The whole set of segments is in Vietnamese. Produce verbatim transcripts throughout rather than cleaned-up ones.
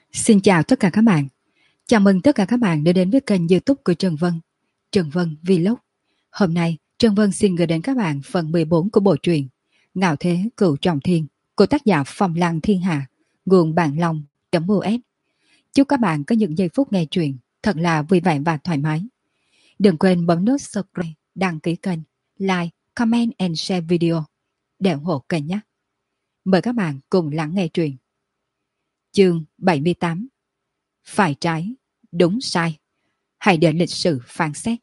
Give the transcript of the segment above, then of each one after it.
Xin chào tất cả các bạn. Chào mừng tất cả các bạn đã đến với kênh YouTube của Trần Vân, Trần Vân Vlog. Hôm nay, Trần Vân xin gửi đến các bạn phần mười bốn của bộ truyện Ngạo Thế Cửu Trọng Thiên của tác giả Phong Lăng Thiên Hạ, nguồn Bạn Long.us. Chúc các bạn có những giây phút nghe truyện thật là vui vẻ và thoải mái. Đừng quên bấm nút subscribe, đăng ký kênh, like, comment and share video để ủng hộ kênh nhé. Mời các bạn cùng lắng nghe truyện. Chương bảy mươi tám. Phải trái, đúng sai, hãy để lịch sử phán xét.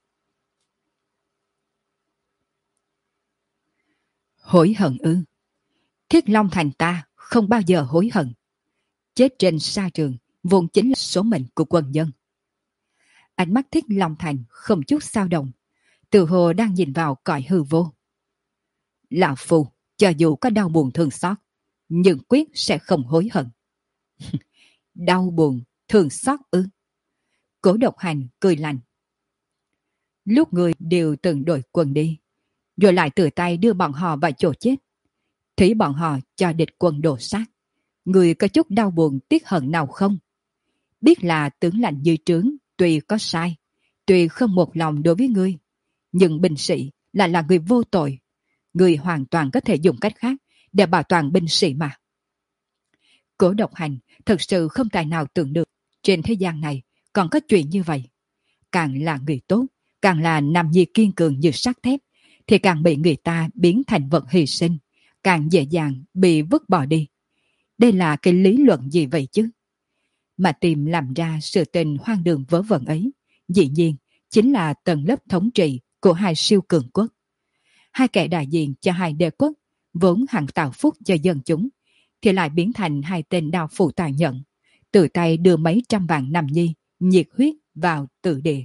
Hối hận ư? Thiết Long Thành ta không bao giờ hối hận. Chết trên sa trường vốn chính là số mệnh của quân nhân. Ánh mắt Thiết Long Thành không chút dao động, tự hồ đang nhìn vào cõi hư vô. Lão Phu cho dù có đau buồn thương xót, nhưng quyết sẽ không hối hận. Đau buồn thương xót ư? Cố Độc Hành cười lạnh. Lúc người đều từng đội quân đi, rồi lại tự tay đưa bọn họ vào chỗ chết, thấy bọn họ cho địch quân đổ sát, người có chút đau buồn tiếc hận nào không? Biết là tướng lãnh dưới trướng tuy có sai, tuy không một lòng đối với ngươi, nhưng binh sĩ lại là người vô tội, người hoàn toàn có thể dùng cách khác để bảo toàn binh sĩ mà. Cố Độc Hành thật sự không tài nào tưởng được trên thế gian này còn có chuyện như vậy. Càng là người tốt, càng là nam nhi kiên cường như sắt thép, thì càng bị người ta biến thành vật hy sinh, càng dễ dàng bị vứt bỏ đi. Đây là cái lý luận gì vậy chứ? Mà tìm làm ra sự tình hoang đường vớ vẩn ấy, dĩ nhiên chính là tầng lớp thống trị của hai siêu cường quốc. Hai kẻ đại diện cho hai đế quốc, vốn hằng tạo phúc cho dân chúng, thì lại biến thành hai tên đao phủ tàn nhẫn, tự tay đưa mấy trăm vạn nam nhi nhiệt huyết vào tử địa.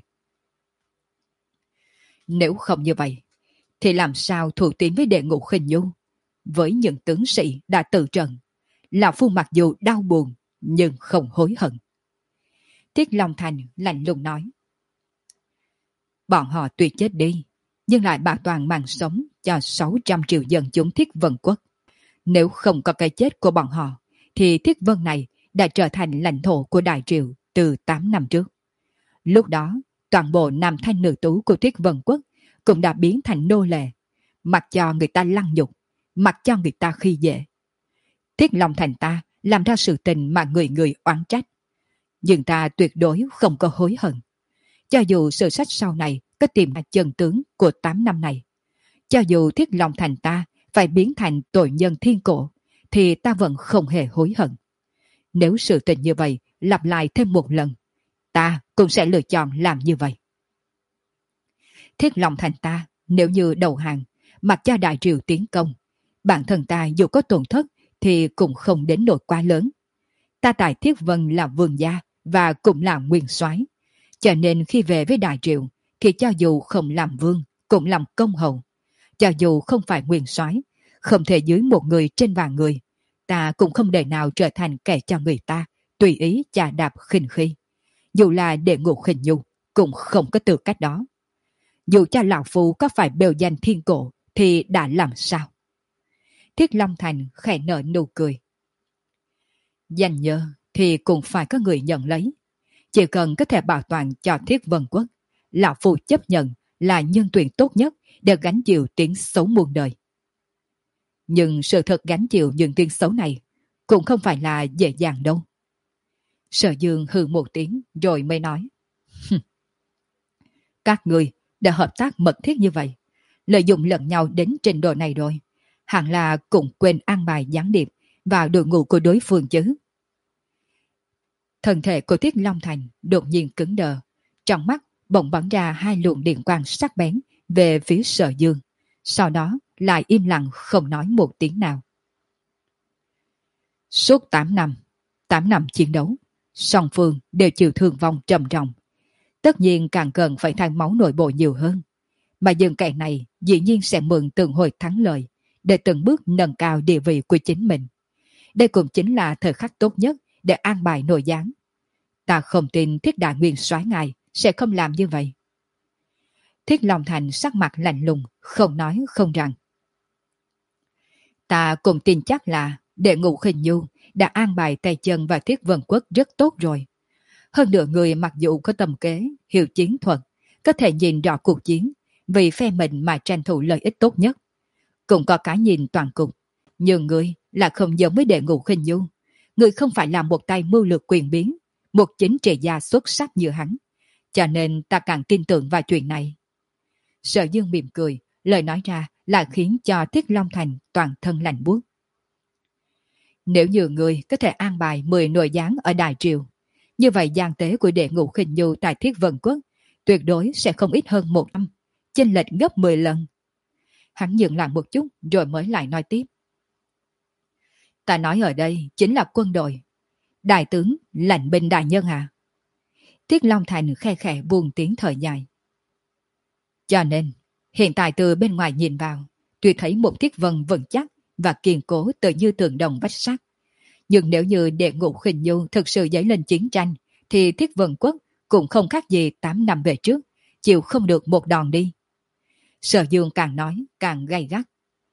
Nếu không như vậy, thì làm sao thủ tín với đệ Ngũ Khinh Nhu? Với những tướng sĩ đã tự trận, Lão Phu mặc dù đau buồn, nhưng không hối hận. Thiết Long Thành lạnh lùng nói. Bọn họ tuy chết đi, nhưng lại bảo toàn mạng sống cho sáu trăm triệu dân chúng Thiết Vân Quốc. Nếu không có cái chết của bọn họ, thì Thiết Vân này đã trở thành lãnh thổ của Đại Triều từ tám năm trước. Lúc đó, toàn bộ nam thanh nữ tú của Thiết Vân Quốc cũng đã biến thành nô lệ, mặc cho người ta lăng nhục, mặc cho người ta khi dễ. Thiết Long Thành ta làm ra sự tình mà người người oán trách, nhưng ta tuyệt đối không có hối hận. Cho dù sử sách sau này có tìm ra chân tướng của tám năm này, cho dù Thiết Long Thành ta phải biến thành tội nhân thiên cổ, thì ta vẫn không hề hối hận. Nếu sự tình như vậy lặp lại thêm một lần, ta cũng sẽ lựa chọn làm như vậy. Thiết Long Thành ta nếu như đầu hàng, mặc cho Đại Triều tiến công, bản thân ta dù có tổn thất thì cũng không đến nỗi quá lớn. Ta tại Thiết Vân là vương gia và cũng là nguyên soái, cho nên khi về với Đại Triều thì cho dù không làm vương cũng làm công hầu. Cho dù không phải nguyên soái, không thể dưới một người trên vạn người, ta cũng không để nào trở thành kẻ cho người ta tùy ý chà đạp khinh khi. Dù là đệ Ngũ Khinh Nhu cũng không có tư cách đó. Dù cho Lão Phu có phải bêu danh thiên cổ thì đã làm sao? Thiết Long Thành khẽ nở nụ cười. Danh nhơ thì cũng phải có người nhận lấy. Chỉ cần có thể bảo toàn cho Thiết Vân Quốc, Lão Phu chấp nhận là nhân tuyển tốt nhất để gánh chịu tiếng xấu muôn đời. Nhưng sự thật gánh chịu những tiếng xấu này cũng không phải là dễ dàng đâu. Sở Dương hừ một tiếng rồi mới nói. Các người đã hợp tác mật thiết như vậy, lợi dụng lẫn nhau đến trình độ này rồi, hẳn là cũng quên an bài gián điệp vào đội ngũ của đối phương chứ. Thân thể của Thiết Long Thành đột nhiên cứng đờ, trong mắt bỗng bắn ra hai luồng điện quang sắc bén về phía Sở Dương, sau đó lại im lặng không nói một tiếng nào. Suốt tám năm, tám năm chiến đấu, song phương đều chịu thương vong trầm trọng. Tất nhiên càng cần phải than máu nội bộ nhiều hơn. Mà dân kẻ này dĩ nhiên sẽ mượn từng hồi thắng lợi để từng bước nâng cao địa vị của chính mình. Đây cũng chính là thời khắc tốt nhất để an bài nội gián. Ta không tin Thiết Đại Nguyên soái ngài sẽ không làm như vậy. Thiết Long Thành sắc mặt lạnh lùng, không nói không rằng. Ta cũng tin chắc là Đệ Ngũ Khinh Nhu đã an bài tay chân và Thiết Vân Quốc rất tốt rồi. Hơn nữa người mặc dù có tầm kế, hiểu chiến thuật, có thể nhìn rõ cuộc chiến, vì phe mình mà tranh thủ lợi ích tốt nhất. Cũng có cái nhìn toàn cục. Nhưng người là không giống với Đệ Ngũ Khinh Nhu. Người không phải là một tay mưu lược quyền biến, một chính trị gia xuất sắc như hắn. Cho nên ta càng tin tưởng vào chuyện này. Sở Dương mỉm cười, lời nói ra là khiến cho Thiết Long Thành toàn thân lạnh buốt. Nếu như người có thể an bài mười nội gián ở Đại Triều, như vậy gian tế của Đệ Ngũ Khinh Nhu tại Thiết Vân Quốc tuyệt đối sẽ không ít hơn một năm, chênh lệch gấp mười lần. Hắn dừng lại một chút rồi mới lại nói tiếp. Ta nói ở đây chính là quân đội. Đại tướng, lãnh binh đại nhân à? Thiết Long Thành khe khẽ buông tiếng thở dài. Cho nên, hiện tại từ bên ngoài nhìn vào, tuy thấy một Thiết Vân vững chắc và kiên cố tự như tường đồng vách sắt. Nhưng nếu như Đệ Ngũ Khinh Nhu thực sự dấy lên chiến tranh, thì Thiết Vân Quốc cũng không khác gì tám năm về trước, chịu không được một đòn đi. Sở Dương càng nói càng gay gắt.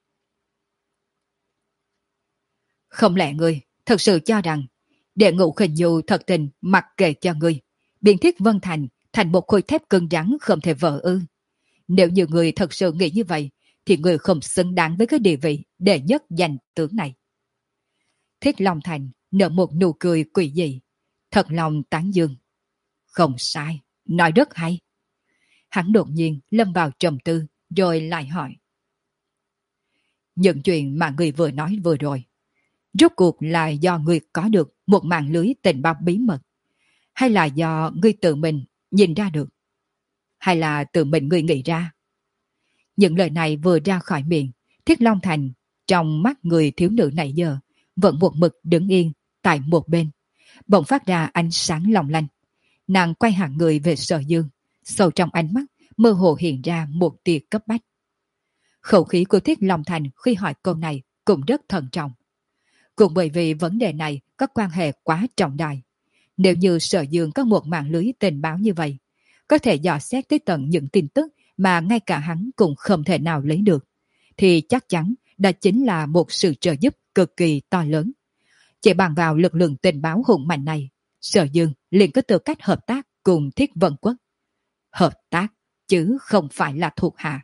Không lẽ ngươi thật sự cho rằng Đệ Ngũ Khinh Nhu thật tình mặc kệ cho ngươi, biến Thiết Vân Thành thành một khối thép cứng rắn không thể vỡ ư? Nếu như người thật sự nghĩ như vậy, thì người không xứng đáng với cái địa vị đệ nhất danh tướng này. Thiết Long Thành nở một nụ cười quỷ dị, thật lòng tán dương. Không sai, nói rất hay. Hắn đột nhiên lâm vào trầm tư, rồi lại hỏi. Những chuyện mà người vừa nói vừa rồi, rốt cuộc là do người có được một mạng lưới tình báo bí mật, hay là do người tự mình nhìn ra được, hay là tự mình người nghĩ ra? Những lời này vừa ra khỏi miệng, Thiết Long Thành trong mắt người thiếu nữ này giờ vẫn một mực đứng yên tại một bên, bỗng phát ra ánh sáng long lanh. Nàng quay hẳn người về Sở Dương, sâu trong ánh mắt mơ hồ hiện ra một tia cấp bách. Khẩu khí của Thiết Long Thành khi hỏi câu này cũng rất thận trọng. Cũng bởi vì vấn đề này có quan hệ quá trọng đại. Nếu như Sở Dương có một mạng lưới tình báo như vậy, có thể dò xét tới tận những tin tức mà ngay cả hắn cũng không thể nào lấy được, thì chắc chắn đó chính là một sự trợ giúp cực kỳ to lớn. Chỉ bằng vào lực lượng tình báo hùng mạnh này, Sở Dương liền có tư cách hợp tác cùng Thiết Vân Quốc. Hợp tác, chứ không phải là thuộc hạ.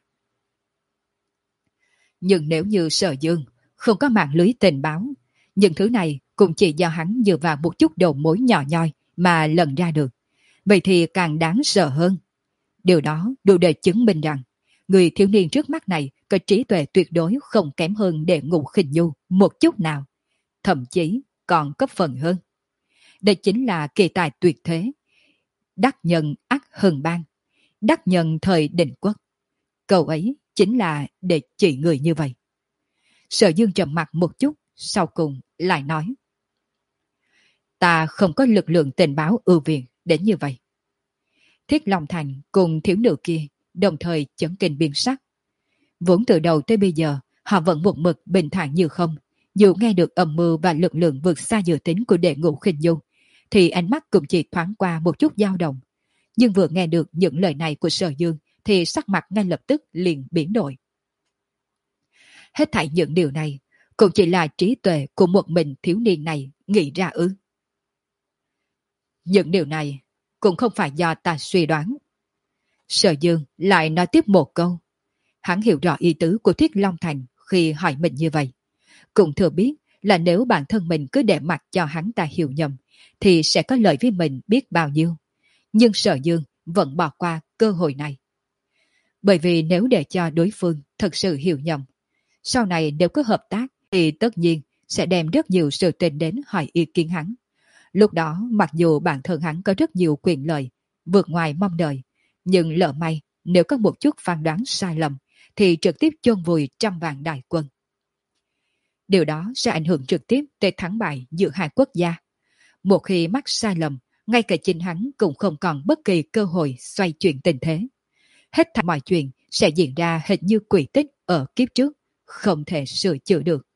Nhưng nếu như Sở Dương không có mạng lưới tình báo, những thứ này cũng chỉ do hắn dựa vào một chút đầu mối nhỏ nhoi mà lần ra được. Vậy thì càng đáng sợ hơn. Điều đó đủ để chứng minh rằng người thiếu niên trước mắt này có trí tuệ tuyệt đối không kém hơn Đệ Ngũ Khinh Nhu một chút nào, thậm chí còn cấp phần hơn. Đây chính là kỳ tài tuyệt thế, đắc nhân ắt hừng bang, đắc nhân thời định quốc. Câu ấy chính là để chỉ người như vậy. Sở Dương trầm mặt một chút, sau cùng lại nói. Ta không có lực lượng tình báo ưu việt đến như vậy. Thiết Long Thành cùng thiếu nữ kia đồng thời chấn kinh biến sắc. Vốn từ đầu tới bây giờ họ vẫn một mực bình thản như không. Dù nghe được âm mưu và lực lượng vượt xa dự tính của Đệ Ngũ Khinh Nhu, thì ánh mắt cũng chỉ thoáng qua một chút dao động. Nhưng vừa nghe được những lời này của Sở Dương thì sắc mặt ngay lập tức liền biến đổi. Hết thảy những điều này cũng chỉ là trí tuệ của một mình thiếu niên này nghĩ ra ư? Những điều này cũng không phải do ta suy đoán. Sở Dương lại nói tiếp một câu. Hắn hiểu rõ ý tứ của Thiết Long Thành khi hỏi mình như vậy. Cũng thừa biết là nếu bản thân mình cứ để mặc cho hắn ta hiểu nhầm, thì sẽ có lợi với mình biết bao nhiêu. Nhưng Sở Dương vẫn bỏ qua cơ hội này. Bởi vì nếu để cho đối phương thật sự hiểu nhầm, sau này nếu có hợp tác thì tất nhiên sẽ đem rất nhiều sự tình đến hỏi ý kiến hắn. Lúc đó mặc dù bản thân hắn có rất nhiều quyền lợi, vượt ngoài mong đợi, nhưng lỡ may nếu có một chút phán đoán sai lầm thì trực tiếp chôn vùi trăm vạn đại quân. Điều đó sẽ ảnh hưởng trực tiếp tới thắng bại giữa hai quốc gia. Một khi mắc sai lầm, ngay cả chính hắn cũng không còn bất kỳ cơ hội xoay chuyển tình thế. Hết thảy mọi chuyện sẽ diễn ra hệt như quỷ tích ở kiếp trước, không thể sửa chữa được.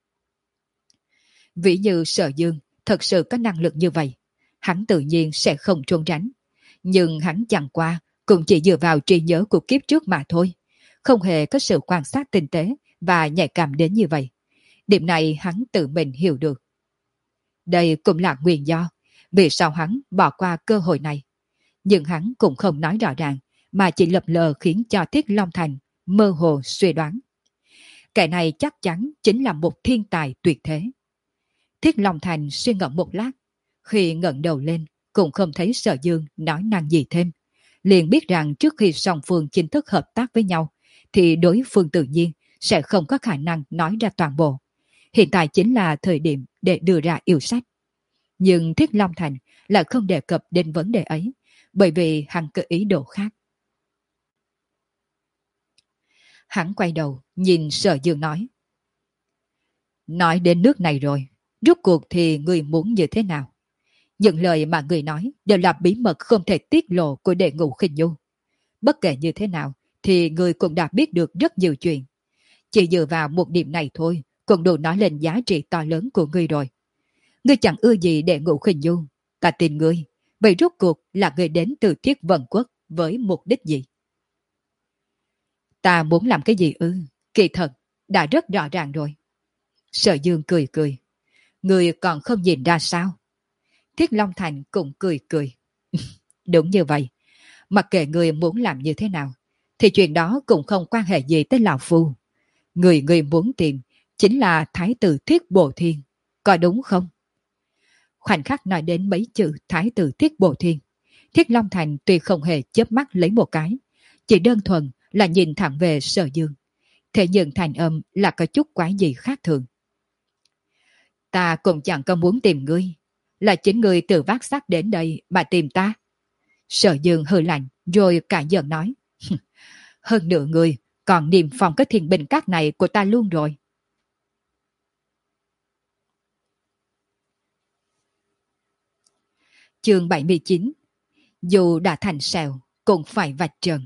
Ví như Sở Dương thật sự có năng lực như vậy, hắn tự nhiên sẽ không trốn tránh. Nhưng hắn chẳng qua cũng chỉ dựa vào trí nhớ của kiếp trước mà thôi, không hề có sự quan sát tinh tế và nhạy cảm đến như vậy. Điểm này hắn tự mình hiểu được. Đây cũng là nguyên do vì sao hắn bỏ qua cơ hội này. Nhưng hắn cũng không nói rõ ràng, mà chỉ lập lờ khiến cho Thiết Long Thành mơ hồ suy đoán. Kẻ này chắc chắn chính là một thiên tài tuyệt thế. Thiết Long Thành suy ngẫm một lát, khi ngẩng đầu lên cũng không thấy Sở Dương nói năng gì thêm. Liền biết rằng trước khi song phương chính thức hợp tác với nhau, thì đối phương tự nhiên sẽ không có khả năng nói ra toàn bộ. Hiện tại chính là thời điểm để đưa ra yêu sách. Nhưng Thiết Long Thành lại không đề cập đến vấn đề ấy, bởi vì hắn có ý đồ khác. Hắn quay đầu, nhìn Sở Dương nói. Nói đến nước này rồi, rốt cuộc thì người muốn như thế nào? Những lời mà người nói đều là bí mật không thể tiết lộ của Đệ Ngũ Khinh Nhu. Bất kể như thế nào, thì người cũng đã biết được rất nhiều chuyện. Chỉ dựa vào một điểm này thôi, cũng đủ nói lên giá trị to lớn của ngươi rồi. Ngươi chẳng ưa gì Đệ Ngũ Khinh Nhu, ta tin ngươi. Vậy rốt cuộc là ngươi đến từ Thiết Vân Quốc với mục đích gì? Ta muốn làm cái gì ư? Kỳ thật, đã rất rõ ràng rồi. Sở Dương cười cười. Ngươi còn không nhìn ra sao? Thiết Long Thành cũng cười cười. Đúng như vậy. Mặc kệ ngươi muốn làm như thế nào, thì chuyện đó cũng không quan hệ gì tới Lão Phu. Người ngươi muốn tìm chính là Thái tử Thiết Bồ Thiên. Có đúng không? Khoảnh khắc nói đến mấy chữ Thái tử Thiết Bồ Thiên, Thiết Long Thành tuy không hề chớp mắt lấy một cái, chỉ đơn thuần là nhìn thẳng về Sở Dương. Thế nhưng thành âm là có chút quái gì khác thường. Ta cũng chẳng có muốn tìm ngươi, là chính ngươi tự vác xác đến đây mà tìm ta. Sở Dương hừ lạnh rồi cả giận nói. Hơn nữa ngươi còn niềm phòng cái thiền bình các này của ta luôn rồi. Chương bảy mươi chín. Dù đã thành sẹo cũng phải vạch trần.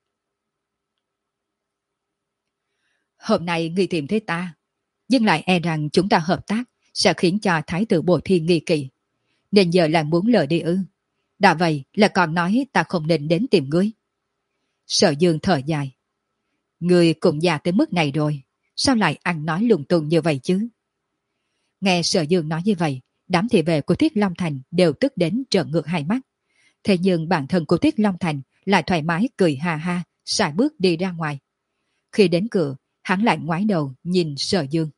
Hôm nay ngươi tìm thấy ta, nhưng lại e rằng chúng ta hợp tác sẽ khiến cho Thái tử Bồ Thiên nghi kỵ. Nên giờ lại muốn lờ đi ư? Đã vậy là còn nói ta không nên đến tìm ngươi. Sở Dương thở dài. Ngươi cũng già tới mức này rồi, sao lại ăn nói lung tung như vậy chứ? Nghe Sở Dương nói như vậy, đám thị vệ của Thiết Long Thành đều tức đến trợn ngược hai mắt. Thế nhưng bản thân của Thiết Long Thành lại thoải mái cười ha ha, sải bước đi ra ngoài. Khi đến cửa, hắn lại ngoái đầu nhìn Sở Dương.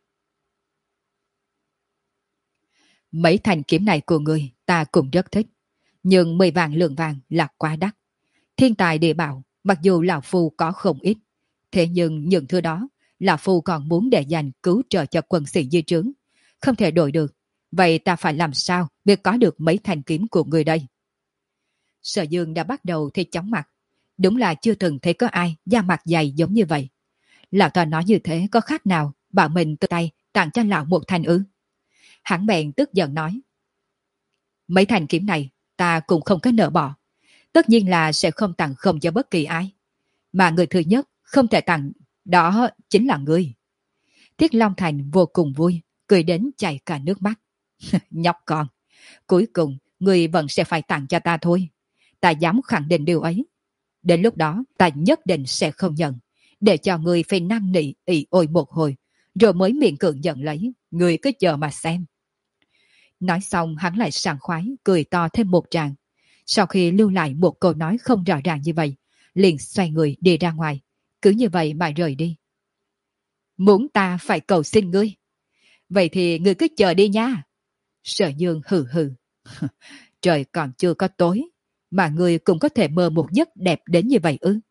Mấy thanh kiếm này của ngươi ta cũng rất thích, nhưng mười vạn lượng vàng là quá đắt. Thiên tài địa bảo, mặc dù Lão Phu có không ít, thế nhưng những thứ đó, Lão Phu còn muốn để dành cứu trợ cho quân sĩ dưới trướng. Không thể đổi được, vậy ta phải làm sao để có được mấy thanh kiếm của người đây? Sở Dương đã bắt đầu thấy chóng mặt. Đúng là chưa từng thấy có ai da mặt dày giống như vậy. Lão ta nói như thế có khác nào bảo mình từ tay tặng cho lão một thanh ư? Hắn bèn tức giận nói. Mấy thanh kiếm này ta cũng không có nỡ bỏ. Tất nhiên là sẽ không tặng không cho bất kỳ ai. Mà người thứ nhất không thể tặng đó chính là ngươi. Thiết Long Thành vô cùng vui, cười đến chảy cả nước mắt. Nhóc con, cuối cùng ngươi vẫn sẽ phải tặng cho ta thôi. Ta dám khẳng định điều ấy. Đến lúc đó ta nhất định sẽ không nhận, để cho ngươi phải năn nỉ ỉ ôi một hồi, rồi mới miệng cưỡng nhận lấy. Ngươi cứ chờ mà xem. Nói xong hắn lại sảng khoái cười to thêm một tràng. Sau khi lưu lại một câu nói không rõ ràng như vậy, liền xoay người đi ra ngoài, cứ như vậy mà rời đi. Muốn ta phải cầu xin ngươi? Vậy thì ngươi cứ chờ đi nha. Sở Dương hừ hừ. Trời còn chưa có tối, mà ngươi cũng có thể mơ một giấc đẹp đến như vậy ư?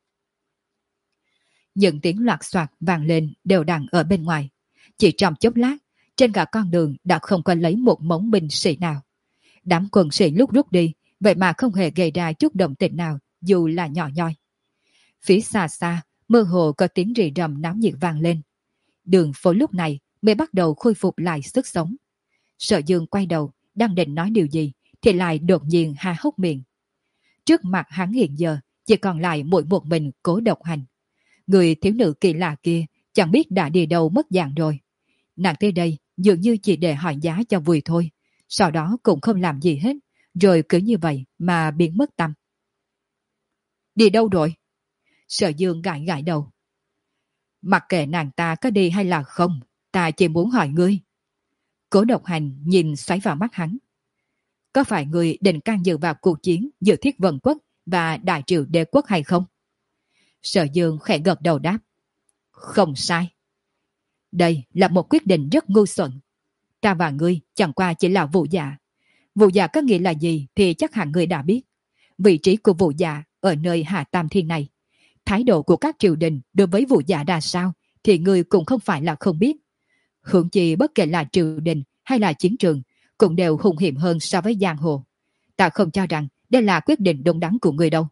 Những tiếng loạt soạt vang lên đều đặn ở bên ngoài. Chỉ trong chốc lát, trên cả con đường đã không có lấy một mống binh sĩ nào. Đám quân sĩ lúc rút đi, vậy mà không hề gây ra chút động tĩnh nào, dù là nhỏ nhoi. Phía xa xa, mơ hồ có tiếng rì rầm náo nhiệt vang lên. Đường phố lúc này mới bắt đầu khôi phục lại sức sống. Sở Dương quay đầu, đang định nói điều gì, thì lại đột nhiên há hốc miệng. Trước mặt hắn hiện giờ, chỉ còn lại mỗi một mình Cố Độc Hành. Người thiếu nữ kỳ lạ kia chẳng biết đã đi đâu mất dạng rồi. Nàng tới đây dường như chỉ để hỏi giá cho vui thôi, sau đó cũng không làm gì hết, rồi cứ như vậy mà biến mất tăm. Đi đâu rồi? Sở Dương gãi gãi đầu. Mặc kệ nàng ta có đi hay là không, Ta chỉ muốn hỏi ngươi. Cố Độc Hành nhìn xoáy vào mắt hắn. Có phải ngươi định can dự vào cuộc chiến giữa Thiết Vân Quốc và Đại Triều Đế Quốc hay không? Sở Dương khẽ gật đầu đáp. Không sai. Đây là một quyết định rất ngu xuẩn. Ta và ngươi chẳng qua chỉ là vụ dạ. Vụ dạ có nghĩa là gì thì chắc hẳn ngươi đã biết. Vị trí của vụ dạ ở nơi Hạ Tam Thiên này. Thái độ của các triều đình đối với vụ dạ ra sao thì ngươi cũng không phải là không biết. Hưởng chi bất kể là triều đình hay là chiến trường cũng đều hung hiểm hơn so với giang hồ. Ta không cho rằng đây là quyết định đúng đắn của ngươi đâu.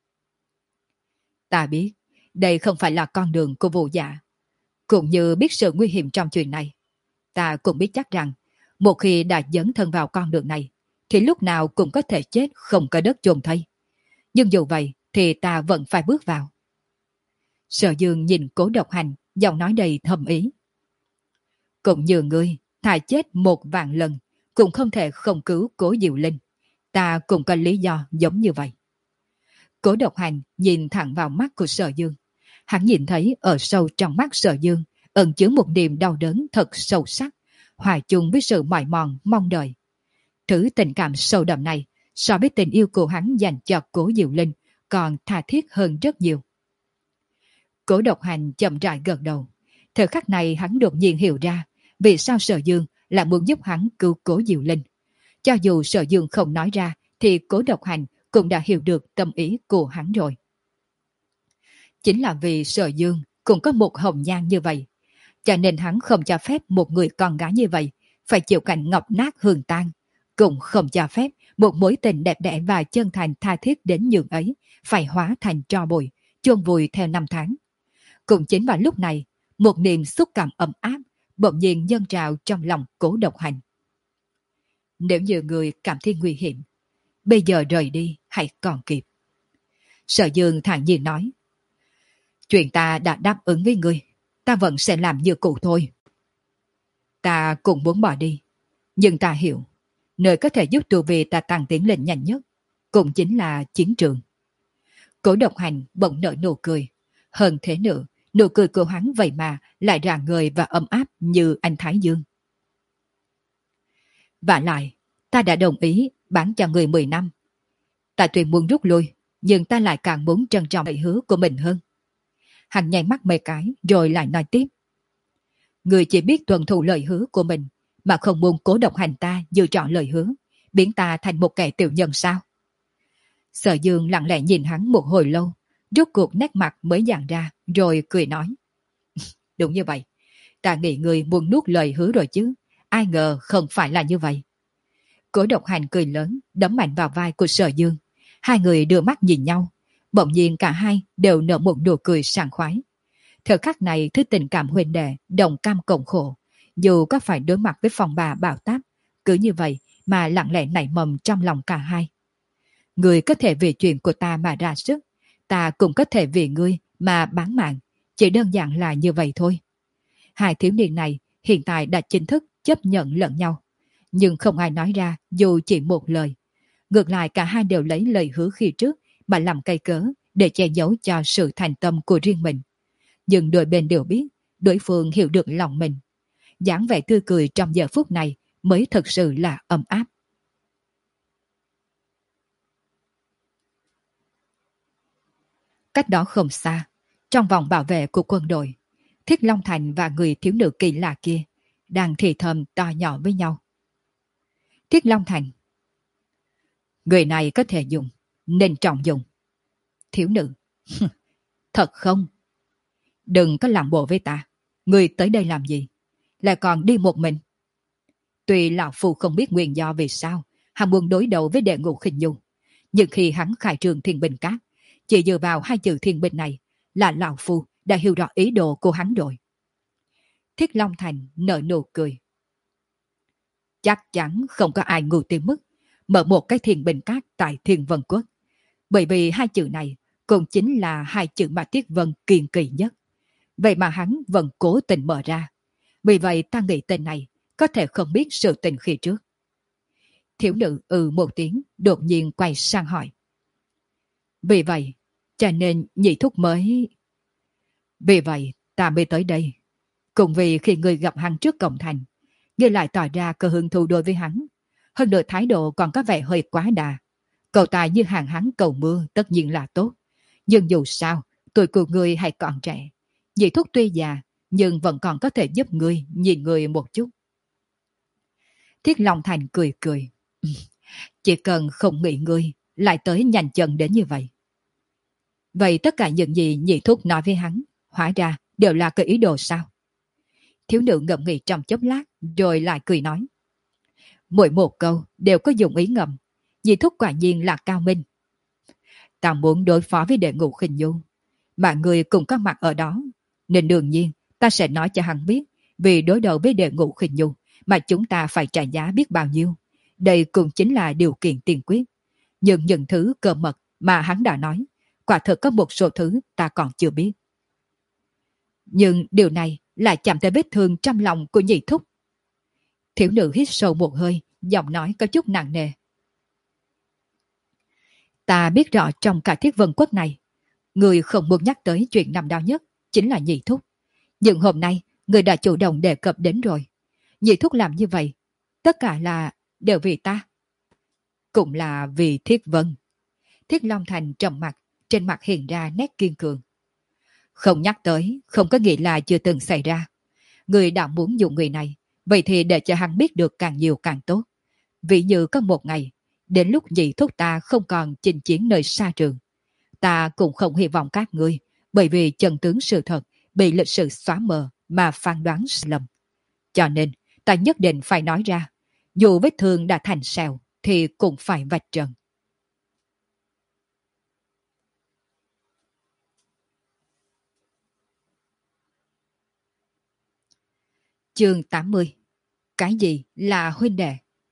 Ta biết đây không phải là con đường của vụ dạ. Cũng như biết sự nguy hiểm trong chuyện này. Ta cũng biết chắc rằng một khi đã dấn thân vào con đường này thì lúc nào cũng có thể chết không có đất chôn thây. Nhưng dù vậy thì ta vẫn phải bước vào. Sở Dương nhìn Cố Độc Hành, giọng nói đầy thầm ý. Cũng như ngươi, thà chết một vạn lần cũng không thể không cứu Cố Diệu Linh. Ta cũng có lý do giống như vậy. Cố Độc Hành nhìn thẳng vào mắt của Sở Dương. Hắn nhìn thấy ở sâu trong mắt Sở Dương ẩn chứa một niềm đau đớn thật sâu sắc, hòa chung với sự mỏi mòn mong đợi. Thứ tình cảm sâu đậm này so với tình yêu của hắn dành cho Cố Diệu Linh còn tha thiết hơn rất nhiều. Cố Độc Hành chậm rãi gật đầu. Thời khắc này hắn đột nhiên hiểu ra vì sao Sở Dương lại muốn giúp hắn cứu Cố Diệu Linh. Cho dù Sở Dương không nói ra thì Cố Độc Hành cũng đã hiểu được tâm ý của hắn rồi. Chính là vì Sở Dương cũng có một hồng nhan như vậy, cho nên hắn không cho phép một người con gái như vậy phải chịu cảnh ngọc nát hương tan, cũng không cho phép một mối tình đẹp đẽ và chân thành tha thiết đến nhường ấy phải hóa thành tro bụi, chôn vùi theo năm tháng. Cũng chính vào lúc này, một niềm xúc cảm ấm áp bỗng nhiên dâng trào trong lòng Cố Độc Hành. Nếu như người cảm thấy nguy hiểm, bây giờ rời đi hãy còn kịp. Sở Dương thản nhiên nói. Chuyện ta đã đáp ứng với ngươi, ta vẫn sẽ làm như cũ thôi. Ta cũng muốn bỏ đi, nhưng ta hiểu, nơi có thể giúp tù về ta tăng tiến lên nhanh nhất, cũng chính là chiến trường. Cố Độc Hành bỗng nở nụ cười. Hơn thế nữa, nụ cười của hắn vậy mà lại rạng ngời và ấm áp như anh Thái Dương. Vả lại, ta đã đồng ý bán cho người mười năm. Ta tuy muốn rút lui, nhưng ta lại càng muốn trân trọng lời hứa của mình hơn. Hắn nháy mắt mấy cái rồi lại nói tiếp. Người chỉ biết tuân thủ lời hứa của mình mà không muốn Cố Độc Hành ta dự chọn lời hứa, biến ta thành một kẻ tiểu nhân sao? Sở Dương lặng lẽ nhìn hắn một hồi lâu, rốt cuộc nét mặt mới dàn ra rồi cười nói. Đúng như vậy, ta nghĩ người muốn nuốt lời hứa rồi chứ, ai ngờ không phải là như vậy. Cố Độc Hành cười lớn, đấm mạnh vào vai của Sở Dương. Hai người đưa mắt nhìn nhau, bỗng nhiên cả hai đều nở một nụ cười sảng khoái. Thời khắc này thứ tình cảm huynh đệ đồng cam cộng khổ, dù có phải đối mặt với phòng bà bạo táp, cứ như vậy mà lặng lẽ nảy mầm trong lòng cả hai. Người có thể vì chuyện của ta mà ra sức, ta cũng có thể vì ngươi mà bán mạng, chỉ đơn giản là như vậy thôi. Hai thiếu niên này hiện tại đã chính thức chấp nhận lẫn nhau, nhưng không ai nói ra dù chỉ một lời. Ngược lại cả hai đều lấy lời hứa khi trước mà làm cây cớ để che giấu cho sự thành tâm của riêng mình. Nhưng đôi bên đều biết đối phương hiểu được lòng mình. dáng vẻ tươi cười trong giờ phút này mới thật sự là ấm áp. Cách đó không xa, trong vòng bảo vệ của quân đội, Thiết Long Thành và người thiếu nữ kỳ lạ kia đang thì thầm to nhỏ với nhau. Thiết Long Thành: người này có thể dùng, nên trọng dùng. Thiếu nữ: thật không? Đừng có làm bộ với ta. Người tới đây làm gì? Lại còn đi một mình? Tuy lão phu không biết nguyên do vì sao hắn muốn đối đầu với đệ ngũ khinh nhu, nhưng khi hắn khai trường thiên binh cát, chỉ dựa vào hai chữ thiên binh này là lão phu đã hiểu rõ ý đồ của hắn rồi. Thiết Long Thành nở nụ cười. Chắc chắn không có ai ngu tới mức mở một cái thiên binh cát tại Thiên Vân Quốc, bởi vì hai chữ này cũng chính là hai chữ mà Tiết Vân kiên kỳ nhất. Vậy mà hắn vẫn cố tình mở ra. Vì vậy ta nghĩ tên này có thể không biết sự tình khi trước. Thiếu nữ ừ một tiếng, đột nhiên quay sang hỏi. Vì vậy, cho nên nhị thúc mới... Vì vậy ta mới tới đây. Cùng vì khi người gặp hắn trước cổng thành, ngươi lại tỏ ra cơ hứng thú đối với hắn. Hơn nữa thái độ còn có vẻ hơi quá đà. Cầu tài như hàng hắn cầu mưa tất nhiên là tốt. Nhưng dù sao, tuổi của ngươi hay còn trẻ. Nhị thúc tuy già, nhưng vẫn còn có thể giúp ngươi nhìn người một chút. Thiết Long Thành cười cười. Chỉ cần không nghĩ ngươi, lại tới nhanh chân đến như vậy. Vậy tất cả những gì nhị thúc nói với hắn, hóa ra đều là cái ý đồ sao? Thiếu nữ ngậm nghĩ trong chốc lát, rồi lại cười nói. Mỗi một câu đều có dụng ý ngầm. Nhị thúc quả nhiên là cao minh. Ta muốn đối phó với đệ ngũ khinh nhu, mà người cùng có mặt ở đó, nên đương nhiên ta sẽ nói cho hắn biết, vì đối đầu với đệ ngũ khinh nhu mà chúng ta phải trả giá biết bao nhiêu. Đây cũng chính là điều kiện tiên quyết. Nhưng những thứ cơ mật mà hắn đã nói, quả thực có một số thứ ta còn chưa biết. Nhưng điều này lại chạm tới vết thương trong lòng của nhị thúc. Thiếu nữ hít sâu một hơi, giọng nói có chút nặng nề. Ta biết rõ trong cả Thiết Vân Quốc này, người không muốn nhắc tới chuyện năm đó nhất chính là nhị thúc. Nhưng hôm nay, người đã chủ động đề cập đến rồi. Nhị thúc làm như vậy, tất cả là đều vì ta. Cũng là vì Thiết Vân. Thiết Long Thành trầm mặt, trên mặt hiện ra nét kiên cường. Không nhắc tới, không có nghĩa là chưa từng xảy ra. Người đã muốn dùng người này, vậy thì để cho hắn biết được càng nhiều càng tốt. Ví như có một ngày, đến lúc nhị thúc ta không còn chinh chiến nơi xa trường, ta cũng không hy vọng các ngươi, bởi vì chân tướng sự thật bị lịch sử xóa mờ mà phán đoán lầm. Cho nên, ta nhất định phải nói ra, dù vết thương đã thành sẹo thì cũng phải vạch trần. Chương tám mươi. Cái gì là huynh đệ?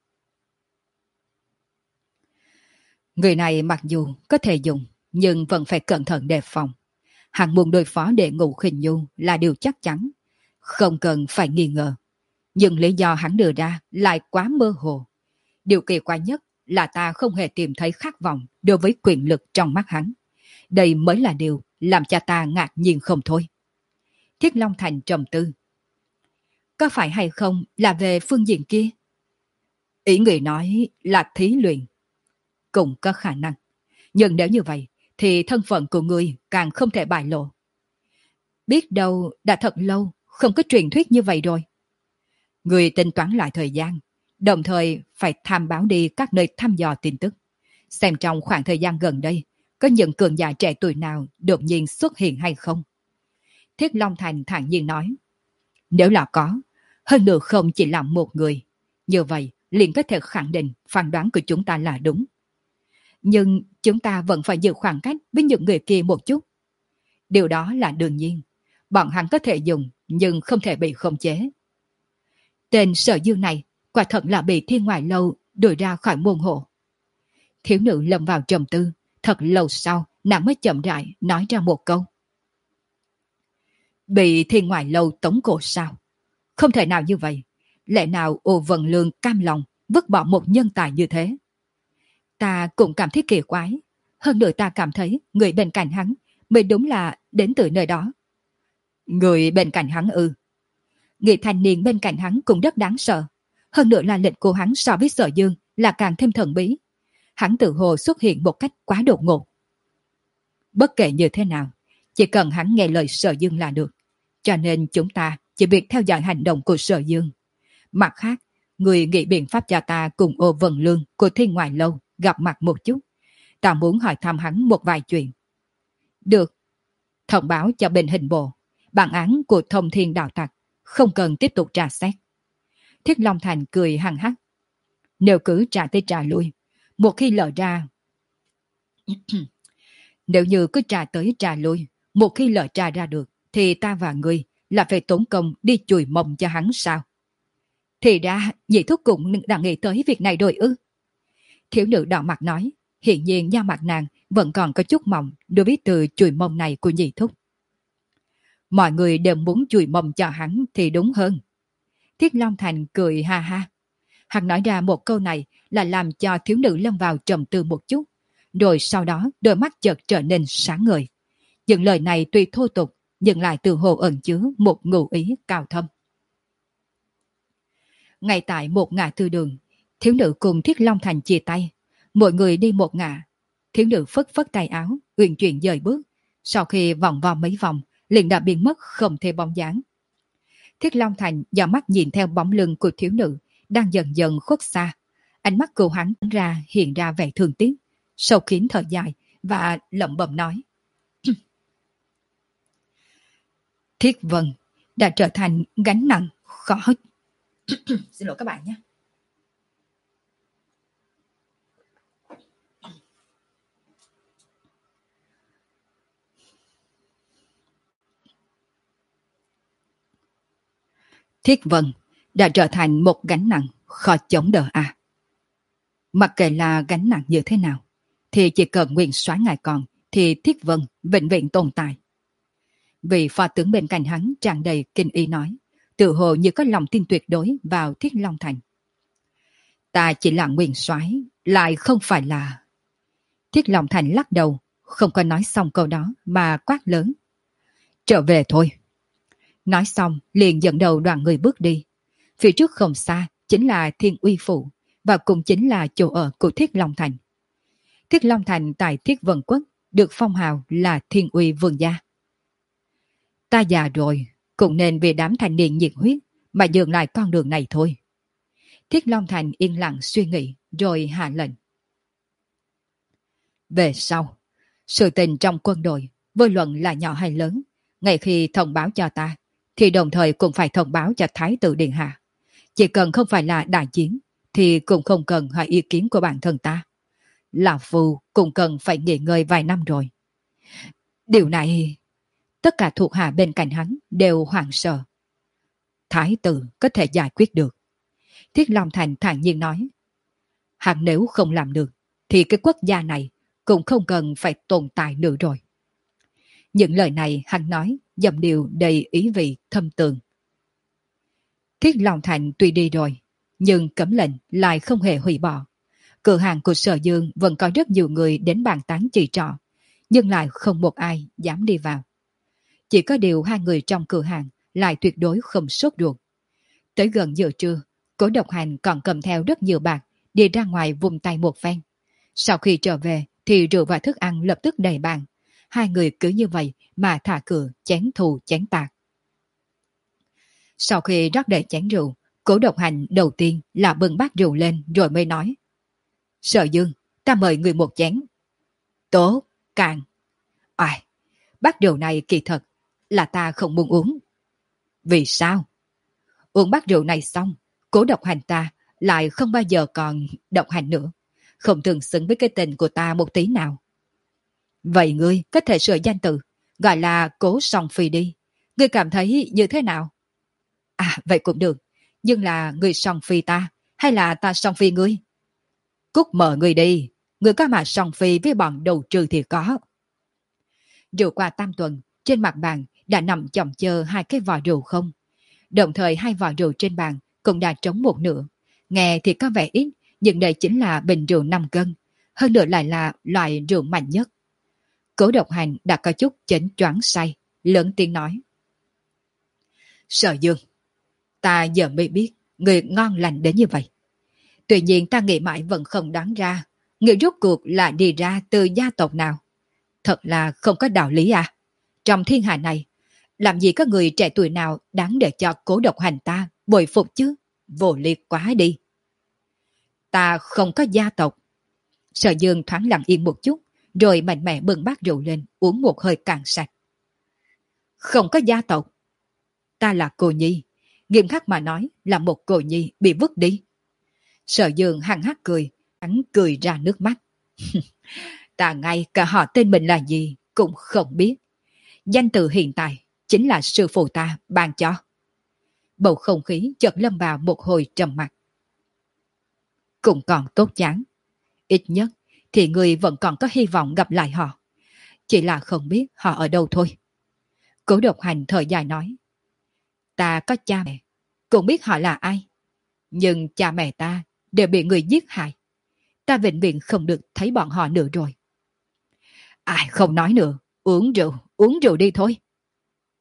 Người này mặc dù có thể dùng, nhưng vẫn phải cẩn thận đề phòng. Hắn muốn đối phó đệ ngũ khinh nhu là điều chắc chắn, không cần phải nghi ngờ. Nhưng lý do hắn đưa ra lại quá mơ hồ. Điều kỳ quái nhất là ta không hề tìm thấy khát vọng đối với quyền lực trong mắt hắn. Đây mới là điều làm cho ta ngạc nhiên không thôi. Thiết Long Thành trầm tư. Có phải hay không là về phương diện kia? Ý người nói là thí luyện. Cũng có khả năng. Nhưng nếu như vậy, thì thân phận của người càng không thể bại lộ. Biết đâu đã thật lâu không có truyền thuyết như vậy rồi. Người tính toán lại thời gian, đồng thời phải tham báo đi các nơi thăm dò tin tức. Xem trong khoảng thời gian gần đây, có những cường giả trẻ tuổi nào đột nhiên xuất hiện hay không. Thiết Long Thành thản nhiên nói. Nếu là có, hơn nữa không chỉ là một người. Như vậy, liền có thể khẳng định phán đoán của chúng ta là đúng. Nhưng chúng ta vẫn phải giữ khoảng cách với những người kia một chút. Điều đó là đương nhiên. Bọn hắn có thể dùng, nhưng không thể bị khống chế. Tên Sở Dương này quả thật là bị Thiên Ngoại Lâu đuổi ra khỏi môn hộ. Thiếu nữ lâm vào trầm tư, thật lâu sau nàng mới chậm rãi nói ra một câu. Bị Thiên Ngoại Lâu tống cổ sao? Không thể nào như vậy. Lẽ nào Ô Vân Lương cam lòng vứt bỏ một nhân tài như thế? Ta cũng cảm thấy kỳ quái. Hơn nữa ta cảm thấy người bên cạnh hắn mới đúng là đến từ nơi đó. Người bên cạnh hắn ư? Người thanh niên bên cạnh hắn cũng rất đáng sợ. Hơn nữa là lệnh của hắn so với Sở Dương là càng thêm thần bí. Hắn tự hồ xuất hiện một cách quá đột ngột. Bất kể như thế nào, chỉ cần hắn nghe lời Sở Dương là được. Cho nên chúng ta chỉ việc theo dõi hành động của Sở Dương. Mặt khác, người nghĩ biện pháp cho ta cùng Ô Vân Lương của Thiên Ngoại Lâu gặp mặt một chút. Ta muốn hỏi thăm hắn một vài chuyện. Được. Thông báo cho bên hình bộ. Bản án của Thông Thiên Đạo Tặc không cần tiếp tục tra xét. Thiết Long Thành cười hằng hắc. Nếu cứ trả tới trả lui, một khi lỡ ra... Nếu như cứ trả tới trả lui, một khi lỡ tra ra được, thì ta và ngươi là phải tốn công đi chùi mông cho hắn sao? Thì ra, nhị thúc cũng đã nghĩ tới việc này rồi ư? Thiếu nữ đỏ mặt nói, hiện nhiên da mặt nàng vẫn còn có chút mỏng đối với từ chùi mông này của nhị thúc. Mọi người đều muốn chùi mông cho hắn thì đúng hơn. Thiết Long Thành cười ha ha. Hắn nói ra một câu này là làm cho thiếu nữ lâm vào trầm tư một chút, rồi sau đó đôi mắt chợt trở nên sáng ngời. Những lời này tuy thô tục, nhưng lại từ hồ ẩn chứa một ngụ ý cao thâm. Ngay tại một ngã tư đường, thiếu nữ cùng Thiết Long Thành chia tay, mỗi người đi một ngã. Thiếu nữ phất phất tay áo, uyển chuyển dời bước, sau khi vòng vo mấy vòng, liền đã biến mất không thể bóng dáng. Thiết Long Thành dò mắt nhìn theo bóng lưng của thiếu nữ đang dần dần khuất xa, ánh mắt của hắn ra hiện ra vẻ thương tiếc, sâu kín thở dài và lẩm bẩm nói: Thiết Vân đã trở thành gánh nặng khó. Xin lỗi các bạn nhé. Thiết Vân đã trở thành một gánh nặng khó chống đỡ à. Mặc kệ là gánh nặng như thế nào, thì chỉ cần nguyên soái ngài còn, thì Thiết Vân vĩnh viễn tồn tại. Vị phó tướng bên cạnh hắn tràn đầy kinh ý nói, tự hồ như có lòng tin tuyệt đối vào Thiết Long Thành. Ta chỉ là nguyên soái, lại không phải là... Thiết Long Thành lắc đầu, không có nói xong câu đó mà quát lớn: Trở về thôi. Nói xong liền dẫn đầu đoàn người bước đi. Phía trước không xa chính là Thiên Uy Phủ, và cũng chính là chỗ ở của Thiết Long Thành. Thiết Long Thành tại Thiết Vân Quốc được phong hào là Thiên Uy Vương gia. Ta già rồi, cũng nên vì đám thanh niên nhiệt huyết mà dừng lại con đường này thôi. Thiết Long Thành yên lặng suy nghĩ rồi hạ lệnh. Về sau, sự tình trong quân đội, vô luận là nhỏ hay lớn, ngay khi thông báo cho ta, thì đồng thời cũng phải thông báo cho Thái tử Điện Hạ. Chỉ cần không phải là đại chiến, thì cũng không cần hỏi ý kiến của bản thân ta. Lão Phu cũng cần phải nghỉ ngơi vài năm rồi. Điều này... Tất cả thuộc hạ bên cạnh hắn đều hoảng sợ. Thái tử có thể giải quyết được. Thiết Long Thành thản nhiên nói. Hắn nếu không làm được, thì cái quốc gia này cũng không cần phải tồn tại nữa rồi. Những lời này hắn nói dầm điều đầy ý vị thâm tường. Thiết Long Thành tuy đi rồi, nhưng cấm lệnh lại không hề hủy bỏ. Cửa hàng của Sở Dương vẫn có rất nhiều người đến bàn tán chỉ trọ, nhưng lại không một ai dám đi vào. Chỉ có điều hai người trong cửa hàng lại tuyệt đối không sốt ruột. Tới gần giờ trưa, Cố Độc Hành còn cầm theo rất nhiều bạc đi ra ngoài vùng tay một phen. Sau khi trở về thì rượu và thức ăn lập tức đầy bàn. Hai người cứ như vậy mà thả cửa chén thù chén tạc. Sau khi rót đầy chén rượu, Cố Độc Hành đầu tiên là bưng bát rượu lên rồi mới nói: Sở Dương, ta mời người một chén. Tốt, càng. Ai, bát rượu này kỳ thật là ta không muốn uống. Vì sao? Uống bát rượu này xong, Cố Độc Hành ta lại không bao giờ còn độc hành nữa, không tương xứng với cái tình của ta một tí nào. Vậy ngươi có thể sửa danh từ, gọi là Cố Song Phi đi. Ngươi cảm thấy như thế nào? À, vậy cũng được. Nhưng là ngươi Song Phi ta, hay là ta Song Phi ngươi? Cút mở ngươi đi. Ngươi có mà Song Phi với bọn đầu trừ thì có. Rượu qua tam tuần, trên mặt bàn đã nằm chồng chờ hai cái vò rượu không. Đồng thời hai vò rượu trên bàn cũng đã trống một nửa. Nghe thì có vẻ ít, nhưng đây chính là bình rượu năm cân. Hơn nữa lại là loại rượu mạnh nhất. Cố Độc Hành đã có chút chỉnh choáng say, lớn tiếng nói: Sở Dương, ta giờ mới biết người ngon lành đến như vậy. Tuy nhiên ta nghĩ mãi vẫn không đoán ra người rốt cuộc là đi ra từ gia tộc nào. Thật là không có đạo lý à. Trong thiên hạ này, làm gì có người trẻ tuổi nào đáng để cho Cố Độc Hành ta bồi phục chứ? Vô liệt quá đi. Ta không có gia tộc. Sở Dương thoáng lặng yên một chút, rồi mạnh mẽ bưng bát rượu lên, uống một hơi cạn sạch. Không có gia tộc. Ta là cô nhi. Nghiêm khắc mà nói là một cô nhi bị vứt đi. Sở Dương hăng hắc cười, hắn cười ra nước mắt. Ta ngay cả họ tên mình là gì cũng không biết. Danh từ hiện tại chính là sư phụ ta ban cho. Bầu không khí chợt lâm vào một hồi trầm mặc. Cũng còn tốt chán. Ít nhất thì người vẫn còn có hy vọng gặp lại họ. Chỉ là không biết họ ở đâu thôi. Cố Độc Hành thở dài nói: Ta có cha mẹ, cũng biết họ là ai. Nhưng cha mẹ ta đều bị người giết hại. Ta vĩnh viễn không được thấy bọn họ nữa rồi. Ai không nói nữa, uống rượu, uống rượu đi thôi.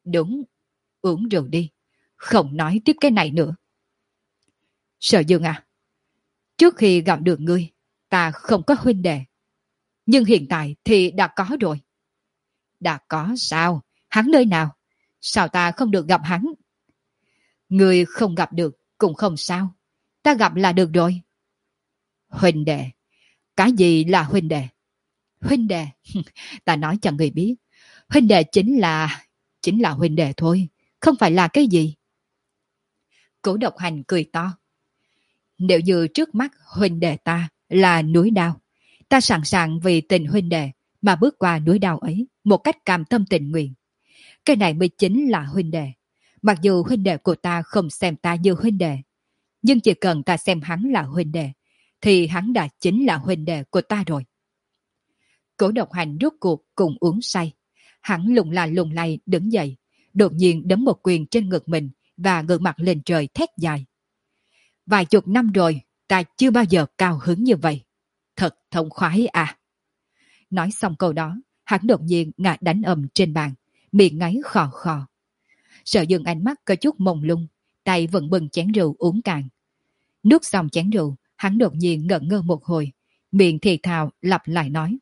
Đúng, uống rượu đi, không nói tiếp cái này nữa. Sở Dương à, trước khi gặp được ngươi, ta không có huynh đệ. Nhưng hiện tại thì đã có rồi. Đã có sao? Hắn nơi nào? Sao ta không được gặp hắn? Ngươi không gặp được cũng không sao. Ta gặp là được rồi. Huynh đệ? Cái gì là huynh đệ? Huynh đệ? Ta nói cho người biết. Huynh đệ chính là... Chính là huynh đệ thôi. Không phải là cái gì. Cố Độc Hành cười to. Nếu như trước mắt huynh đệ ta là núi đao, ta sẵn sàng vì tình huynh đệ mà bước qua núi đao ấy một cách cam tâm tình nguyện. Cái này mới chính là huynh đệ. Mặc dù huynh đệ của ta không xem ta như huynh đệ, nhưng chỉ cần ta xem hắn là huynh đệ, thì hắn đã chính là huynh đệ của ta rồi. Cố Độc Hành rốt cuộc cùng uống say. Hắn lùng là lùng lay đứng dậy, đột nhiên đấm một quyền trên ngực mình và ngửa mặt lên trời thét dài. Vài chục năm rồi, ta chưa bao giờ cao hứng như vậy. Thật thông khoái à. Nói xong câu đó, hắn đột nhiên ngã đánh ầm trên bàn, miệng ngáy khò khò. Sở Dương ánh mắt có chút mông lung, tay vẫn bưng chén rượu uống cạn. Nuốt xong chén rượu, hắn đột nhiên ngẩn ngơ một hồi, miệng thì thào lặp lại nói.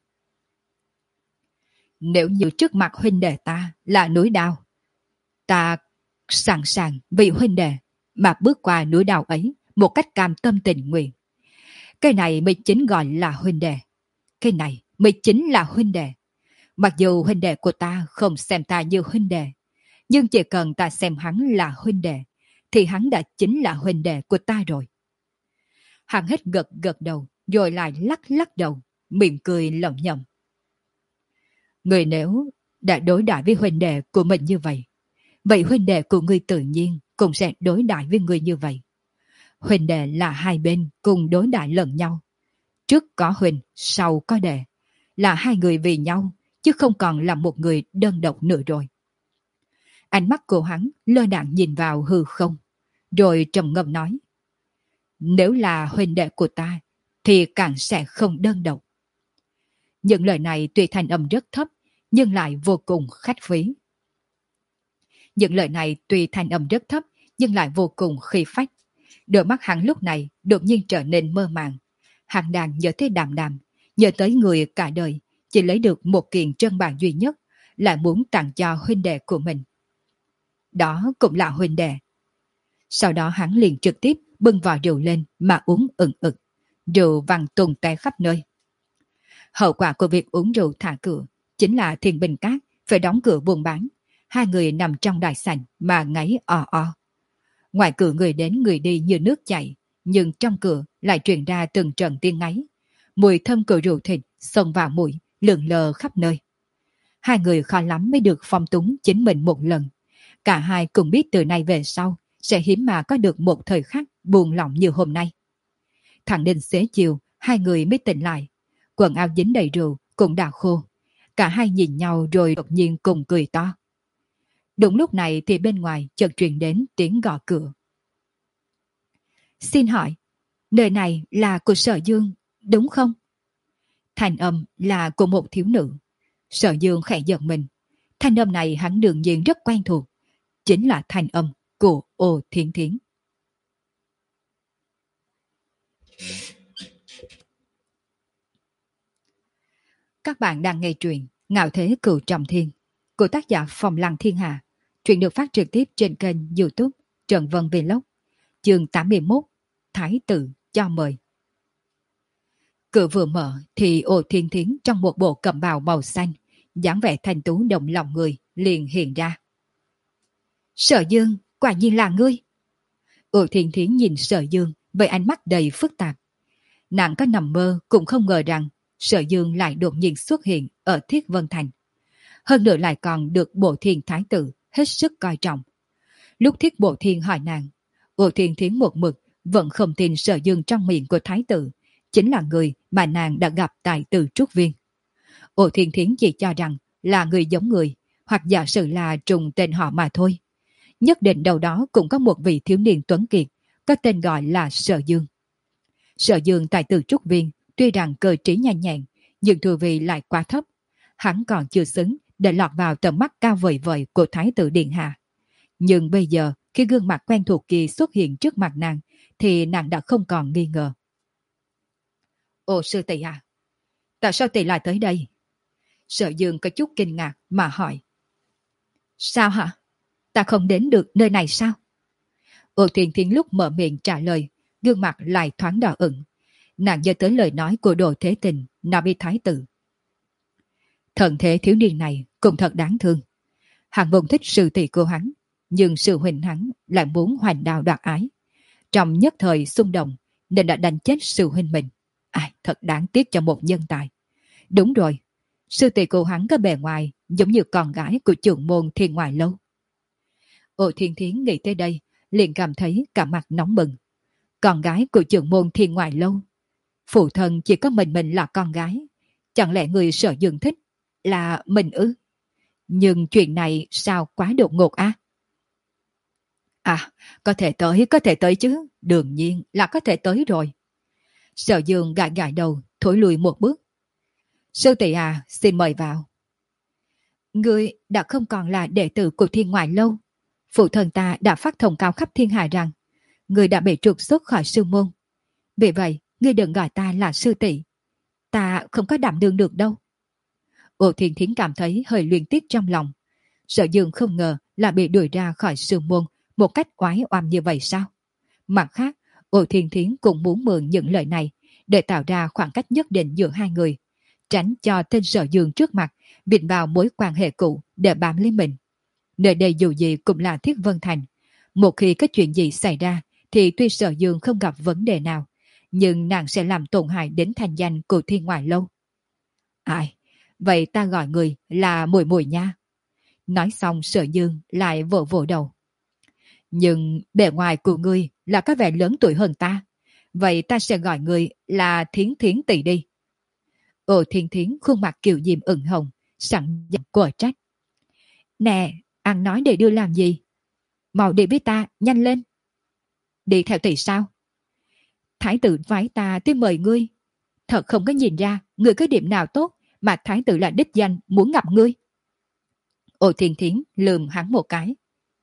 Nếu như trước mặt huynh đệ ta là núi đao, ta sẵn sàng vì huynh đệ mà bước qua núi đao ấy một cách cam tâm tình nguyện. Cái này mới chính gọi là huynh đệ. Cái này mới chính là huynh đệ. Mặc dù huynh đệ của ta không xem ta như huynh đệ, nhưng chỉ cần ta xem hắn là huynh đệ, thì hắn đã chính là huynh đệ của ta rồi. Hắn hết gật gật đầu, rồi lại lắc lắc đầu, mỉm cười lẩm nhẩm. Người nếu đã đối đãi với huynh đệ của mình như vậy, vậy huynh đệ của người tự nhiên cũng sẽ đối đãi với người như vậy. Huynh đệ là hai bên cùng đối đãi lẫn nhau. Trước có huynh, sau có đệ. Là hai người vì nhau, chứ không còn là một người đơn độc nữa rồi. Ánh mắt của hắn lơ đãng nhìn vào hư không, rồi trầm ngâm nói. Nếu là huynh đệ của ta, thì càng sẽ không đơn độc. Những lời này tuy thành âm rất thấp, nhưng lại vô cùng khách khí. Những lời này tuy thành âm rất thấp, nhưng lại vô cùng khí phách. Đôi mắt hắn lúc này đột nhiên trở nên mơ màng. Hắn đang nhớ tới Đàm Đàm, nhớ tới người cả đời chỉ lấy được một kiện trân bạc duy nhất, lại muốn tặng cho huynh đệ của mình. Đó cũng là huynh đệ. Sau đó hắn liền trực tiếp bưng vò rượu lên mà uống ừng ực. Rượu văng tung tóe khắp nơi. Hậu quả của việc uống rượu thả cửa chính là Thiên Bình Các phải đóng cửa buôn bán. Hai người nằm trong đại sảnh mà ngáy o o. Ngoài cửa người đến người đi như nước chảy, nhưng trong cửa lại truyền ra từng trận tiếng ngáy. Mùi thơm của rượu thịt xông vào mũi, lượn lờ khắp nơi. Hai người khó lắm mới được phong túng chính mình một lần. Cả hai cùng biết từ nay về sau sẽ hiếm mà có được một thời khắc buồn lỏng như hôm nay. Thẳng đến xế chiều, hai người mới tỉnh lại. Quần áo dính đầy rượu cũng đã khô. Cả hai nhìn nhau rồi đột nhiên cùng cười to. Đúng lúc này thì bên ngoài chợt truyền đến tiếng gõ cửa. Xin hỏi, nơi này là của Sở Dương, đúng không? Thanh âm là của một thiếu nữ. Sở Dương khẽ giật mình. Thanh âm này hắn đương nhiên rất quen thuộc. Chính là thanh âm của Ô Thiên Thiến. Các bạn đang nghe truyện Ngạo Thế Cửu Trọng Thiên của tác giả Phong Lăng Thiên Hà. Truyện được phát trực tiếp trên kênh YouTube Trần Vân Vlog. Chương tám mươi mốt, Thái tử cho mời. Cửa vừa mở thì Ô Thiên Thiến trong một bộ cẩm bào màu xanh, dáng vẻ thanh tú động lòng người liền hiện ra. Sở Dương, quả nhiên là ngươi. Ô Thiên Thiến nhìn Sở Dương với ánh mắt đầy phức tạp. Nàng có nằm mơ cũng không ngờ rằng Sở Dương lại đột nhiên xuất hiện ở Thiết Vân Thành. Hơn nữa lại còn được Bộ Thiên Thái tử hết sức coi trọng. Lúc Thiết Bộ Thiên hỏi nàng, Ô Thiên Thiến một mực vẫn không tin Sở Dương trong miệng của Thái tử chính là người mà nàng đã gặp tại Từ Trúc Viên. Ô Thiên Thiến chỉ cho rằng là người giống người, hoặc giả sử là trùng tên họ mà thôi. Nhất định đâu đó cũng có một vị thiếu niên tuấn kiệt, có tên gọi là Sở Dương. Sở Dương tại Từ Trúc Viên tuy rằng cơ trí nhanh nhẹn, nhưng thừa vị lại quá thấp. Hắn còn chưa xứng để lọt vào tầm mắt cao vời vời của Thái tử Điện Hạ. Nhưng bây giờ, khi gương mặt quen thuộc kia xuất hiện trước mặt nàng, thì nàng đã không còn nghi ngờ. Ồ sư tỷ à, tại sao tỷ lại tới đây? Sở Dương có chút kinh ngạc mà hỏi. Sao hả? Ta không đến được nơi này sao? Ô Thiên Thiến lúc mở miệng trả lời, gương mặt lại thoáng đỏ ửng. Nàng nhớ tới lời nói của Đồ Thế Tình, nói với Thái tử. Thần thế thiếu niên này cũng thật đáng thương. Hắn vốn thích sư tỷ của hắn, nhưng sư huynh hắn lại muốn hoành đao đoạt ái. Trong nhất thời xung động nên đã đánh chết sư huynh mình. Ai, thật đáng tiếc cho một nhân tài. Đúng rồi, sư tỷ của hắn có bề ngoài giống như con gái của trưởng môn Thiên Ngoại Lâu. Ô Thiên Thiến nghĩ tới đây, liền cảm thấy cả mặt nóng bừng. Con gái của trưởng môn Thiên Ngoại Lâu. Phụ thân chỉ có mình mình là con gái. Chẳng lẽ người Sở Dương thích là mình ư? Nhưng chuyện này sao quá đột ngột á? À? à, có thể tới, có thể tới chứ. Đương nhiên là có thể tới rồi. Sở Dương gãi gãi đầu, thối lùi một bước. Sư tỷ à, xin mời vào. Ngươi đã không còn là đệ tử của Thiên Ngoại Lâu. Phụ thân ta đã phát thông cáo khắp thiên hạ rằng ngươi đã bị trục xuất khỏi sư môn. Vì vậy, ngươi đừng gọi ta là sư tỷ. Ta không có đảm đương được đâu. Ô Thiên Thiến cảm thấy hơi luyến tiếc trong lòng. Sở Dương không ngờ là bị đuổi ra khỏi sư môn một cách oái oăm như vậy sao? Mặt khác, Ô Thiên Thiến cũng muốn mượn những lời này để tạo ra khoảng cách nhất định giữa hai người, tránh cho tên Sở Dương trước mặt vịn vào mối quan hệ cũ để bám lấy mình. Nơi đây dù gì cũng là Thiết Vân Thành. Một khi có chuyện gì xảy ra thì tuy Sở Dương không gặp vấn đề nào, nhưng nàng sẽ làm tổn hại đến thanh danh của Thiên Ngoại Lâu. Ai? Vậy ta gọi người là Mùi Mùi nha. Nói xong Sở Dương lại vỗ vỗ đầu. Nhưng bề ngoài của ngươi là có vẻ lớn tuổi hơn ta. Vậy ta sẽ gọi ngươi là Thiến Thiến tỷ đi. Ô Thiên Thiến khuôn mặt kiều diễm ửng hồng, sẵn giọng của trách. Nè, ăn nói để đưa làm gì? Mau đi với ta, nhanh lên. Đi theo tỷ sao? Thái tử phái ta tới mời ngươi. Thật không có nhìn ra ngươi có điểm nào tốt mà thái tử là đích danh muốn gặp ngươi. Ô Thiên Thiến lườm hắn một cái.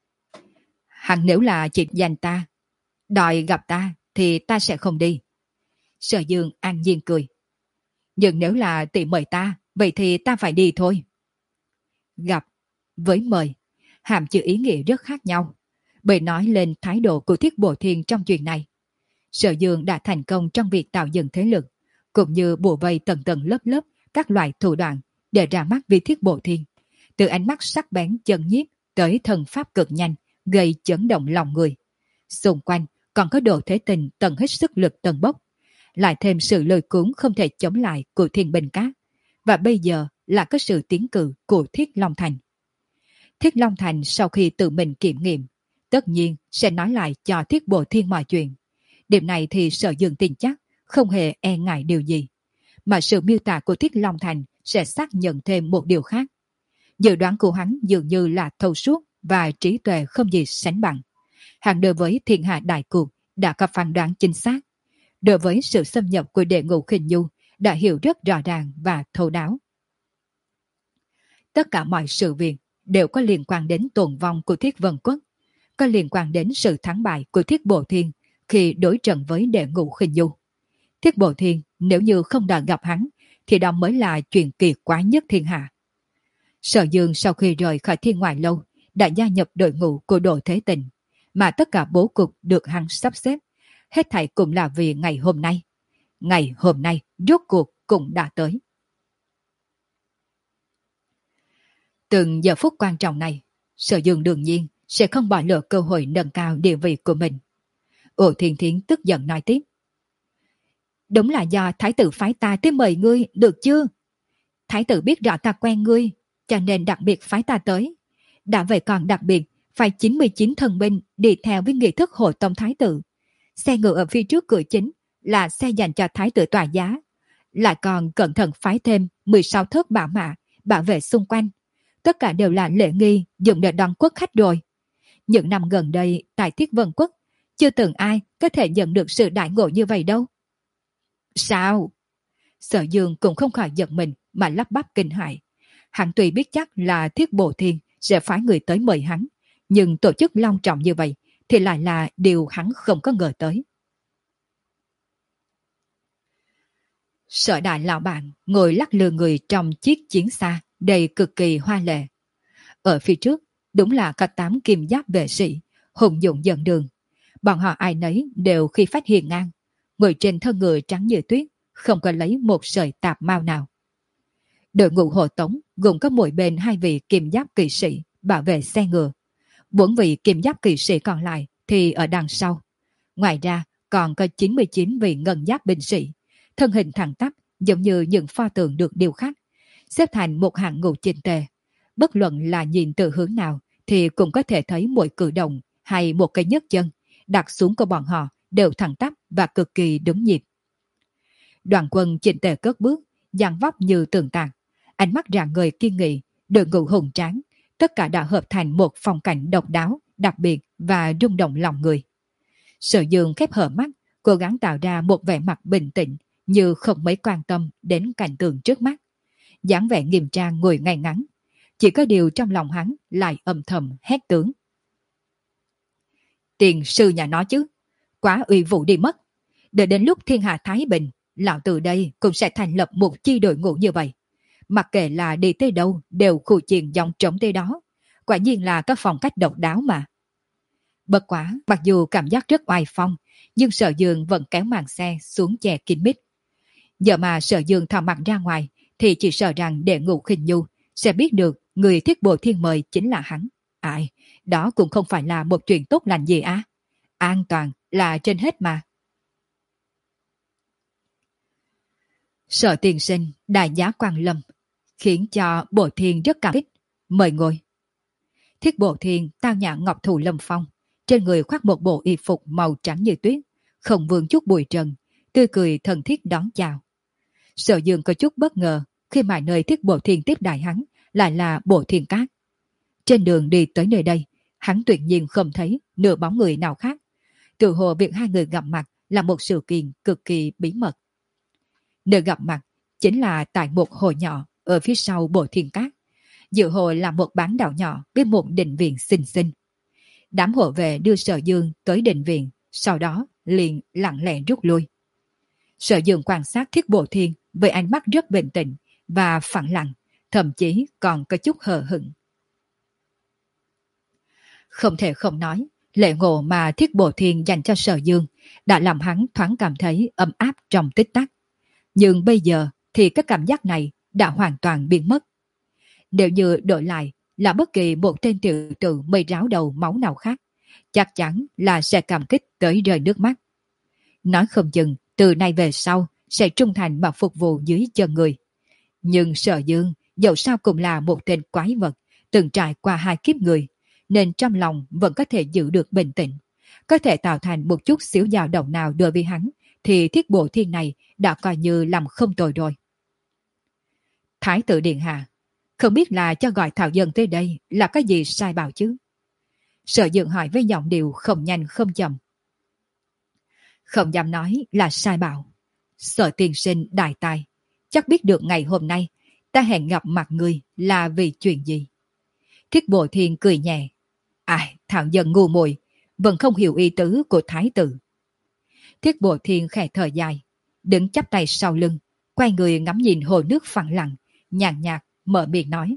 Hắn nếu là chỉ dành ta, đòi gặp ta thì ta sẽ không đi. Sở Dương an nhiên cười. Nhưng nếu là tỷ mời ta, vậy thì ta phải đi thôi. Gặp với mời, hàm chữ ý nghĩa rất khác nhau. Bởi nói lên thái độ của Thiết Bộ Thiên trong chuyện này. Sở Dương đã thành công trong việc tạo dựng thế lực, cũng như bùa vây tầng tầng lớp lớp các loại thủ đoạn để ra mắt với Thiết Bộ Thiên. Từ ánh mắt sắc bén chấn nhiếp tới thần pháp cực nhanh, gây chấn động lòng người. Xung quanh còn có Đồ Thế Tình tận hết sức lực tần bốc, lại thêm sự lôi cuốn không thể chống lại của Thiên Bình Cát, và bây giờ là có sự tiến cử của Thiết Long Thành. Thiết Long Thành sau khi tự mình kiểm nghiệm, tất nhiên sẽ nói lại cho Thiết Bộ Thiên mọi chuyện. Điểm này thì Sở Dương tin chắc không hề e ngại điều gì, mà sự miêu tả của Thiết Long Thành sẽ xác nhận thêm một điều khác. Dự đoán của hắn dường như là thấu suốt và trí tuệ không gì sánh bằng. Hắn đối với thiên hạ đại cuộc đã có phán đoán chính xác. Đối với sự xâm nhập của Đệ Ngũ Khinh Nhu đã hiểu rất rõ ràng và thấu đáo. Tất cả mọi sự việc đều có liên quan đến tồn vong của Thiết Vân Quốc, có liên quan đến sự thắng bại của Thiết Bộ Thiên khi đối trận với Đệ Ngũ Khinh Nhu. Thiết Bộ Thiên nếu như không đã gặp hắn thì đó mới là chuyện kỳ quái nhất thiên hạ. Sở Dương sau khi rời khỏi Thiên Ngoại Lâu đã gia nhập đội ngũ của Đồ Thế Tình, mà tất cả bố cục được hắn sắp xếp, hết thảy cũng là vì ngày hôm nay. Ngày hôm nay rốt cuộc cũng đã tới. Từng giờ phút quan trọng này, Sở Dương đương nhiên sẽ không bỏ lỡ cơ hội nâng cao địa vị của mình. Ô Thiên Thiến tức giận nói tiếp. Đúng là do thái tử phái ta tới mời ngươi, được chưa? Thái tử biết rõ ta quen ngươi, cho nên đặc biệt phái ta tới. Đã vậy còn đặc biệt phải chín mươi chín thần binh đi theo với nghi thức hộ tông thái tử. Xe ngựa ở phía trước cửa chính là xe dành cho thái tử tòa giá. Lại còn cẩn thận phái thêm mười sáu thớt bảo mã, bảo vệ xung quanh. Tất cả đều là lễ nghi dùng để đón quốc khách rồi. Những năm gần đây tại Thiết Vân Quốc, chưa từng ai có thể nhận được sự đại ngộ như vậy đâu. Sao? Sở Dương cũng không khỏi giật mình mà lắp bắp kinh hãi. Hắn tuy biết chắc là Thiết Bộ Thiên sẽ phái người tới mời hắn, nhưng tổ chức long trọng như vậy thì lại là điều hắn không có ngờ tới. Sở đại lão bạn ngồi lắc lư người trong chiếc chiến xa đầy cực kỳ hoa lệ. Ở phía trước đúng là có tám kim giáp vệ sĩ hùng dũng dẫn đường. Bọn họ ai nấy đều khi phát hiện ngang, ngồi trên thân ngựa trắng như tuyết, không có lấy một sợi tạp mao nào. Đội ngũ hộ tống gồm có mỗi bên hai vị kim giáp kỵ sĩ bảo vệ xe ngựa. Bốn vị kim giáp kỵ sĩ còn lại thì ở đằng sau. Ngoài ra còn có chín mươi chín vị ngân giáp binh sĩ, thân hình thẳng tắp giống như những pho tượng được điêu khắc, xếp thành một hàng ngũ chỉnh tề. Bất luận là nhìn từ hướng nào thì cũng có thể thấy mỗi cử động hay một cái nhấc chân đặt xuống của bọn họ đều thẳng tắp và cực kỳ đúng nhịp. Đoàn quân chỉnh tề cất bước, dàn vóc như tường tạc, ánh mắt rạng ngời kiên nghị, đội ngũ hùng tráng, tất cả đã hợp thành một phong cảnh độc đáo, đặc biệt và rung động lòng người. Sở Dương khép hờ mắt, cố gắng tạo ra một vẻ mặt bình tĩnh, như không mấy quan tâm đến cảnh tượng trước mắt. Dáng vẻ nghiêm trang ngồi ngay ngắn, chỉ có điều trong lòng hắn lại âm thầm hét tướng. Tiền sư nhà nó chứ, quá uy vũ đi mất. Đợi đến lúc thiên hạ thái bình, lão từ đây cũng sẽ thành lập một chi đội ngũ như vậy. Mặc kệ là đi tới đâu đều khu chiền dòng trống tới đó. Quả nhiên là các phong cách độc đáo mà. Bất quá, mặc dù cảm giác rất oai phong, nhưng Sở Dương vẫn kéo màn xe xuống che kín mít. Giờ mà Sở Dương thò mặt ra ngoài, thì chỉ sợ rằng Đệ Ngũ Khinh Nhu sẽ biết được người Thiết Bộ Thiên mời chính là hắn. Ai, đó cũng không phải là một chuyện tốt lành gì á. An toàn là trên hết mà. Sở tiên sinh đại giá Quang Lâm, khiến cho Bộ Thiên rất cảm kích. Mời ngồi. Thiết Bộ Thiên tao nhã ngọc thụ lâm phong, trên người khoác một bộ y phục màu trắng như tuyết, không vương chút bụi trần, tươi cười thân thiết đón chào. Sở Dương có chút bất ngờ khi mà nơi Thiết Bộ Thiên tiếp đại hắn lại là Bộ Thiên Cát. Trên đường đi tới nơi đây, hắn tuyệt nhiên không thấy nửa bóng người nào khác. Tự hồ việc hai người gặp mặt là một sự kiện cực kỳ bí mật. Nơi gặp mặt chính là tại một hồ nhỏ ở phía sau Bộ Thiên Cát. Giữa hồ là một bán đảo nhỏ với một đình viện xinh xinh. Đám hộ vệ đưa Sở Dương tới đình viện, sau đó liền lặng lẽ rút lui. Sở Dương quan sát Thiết Bộ Thiên với ánh mắt rất bình tĩnh và phẳng lặng, thậm chí còn có chút hờ hững. Không thể không nói, lễ ngộ mà Thiết Bộ Thiên dành cho Sở Dương đã làm hắn thoáng cảm thấy ấm áp trong tích tắc. Nhưng bây giờ thì cái cảm giác này đã hoàn toàn biến mất. Nếu như đổi lại là bất kỳ một tên tiểu tử mây ráo đầu máu nào khác, chắc chắn là sẽ cảm kích tới rơi nước mắt. Nói không chừng từ nay về sau sẽ trung thành mà phục vụ dưới chân người. Nhưng Sở Dương dẫu sao cũng là một tên quái vật từng trải qua hai kiếp người, nên trong lòng vẫn có thể giữ được bình tĩnh, có thể tạo thành một chút xíu dao động nào đối với hắn, thì Thiết Bộ Thiên này đã coi như làm không tồi rồi. Thái tử điện hạ, không biết là cho gọi Thảo Dân tới đây là cái gì sai bảo chứ? Sở Dương hỏi với giọng điệu không nhanh không chậm. Không dám nói là sai bảo. Sở tiên sinh đại tài, chắc biết được ngày hôm nay ta hẹn gặp mặt người là vì chuyện gì? Thiết Bộ Thiên cười nhẹ. Ai, Thảo Dân ngu muội, vẫn không hiểu ý tứ của thái tử. Thiết Bộ Thiên khẽ thở dài, đứng chắp tay sau lưng, quay người ngắm nhìn hồ nước phẳng lặng, nhàn nhạt mở miệng nói.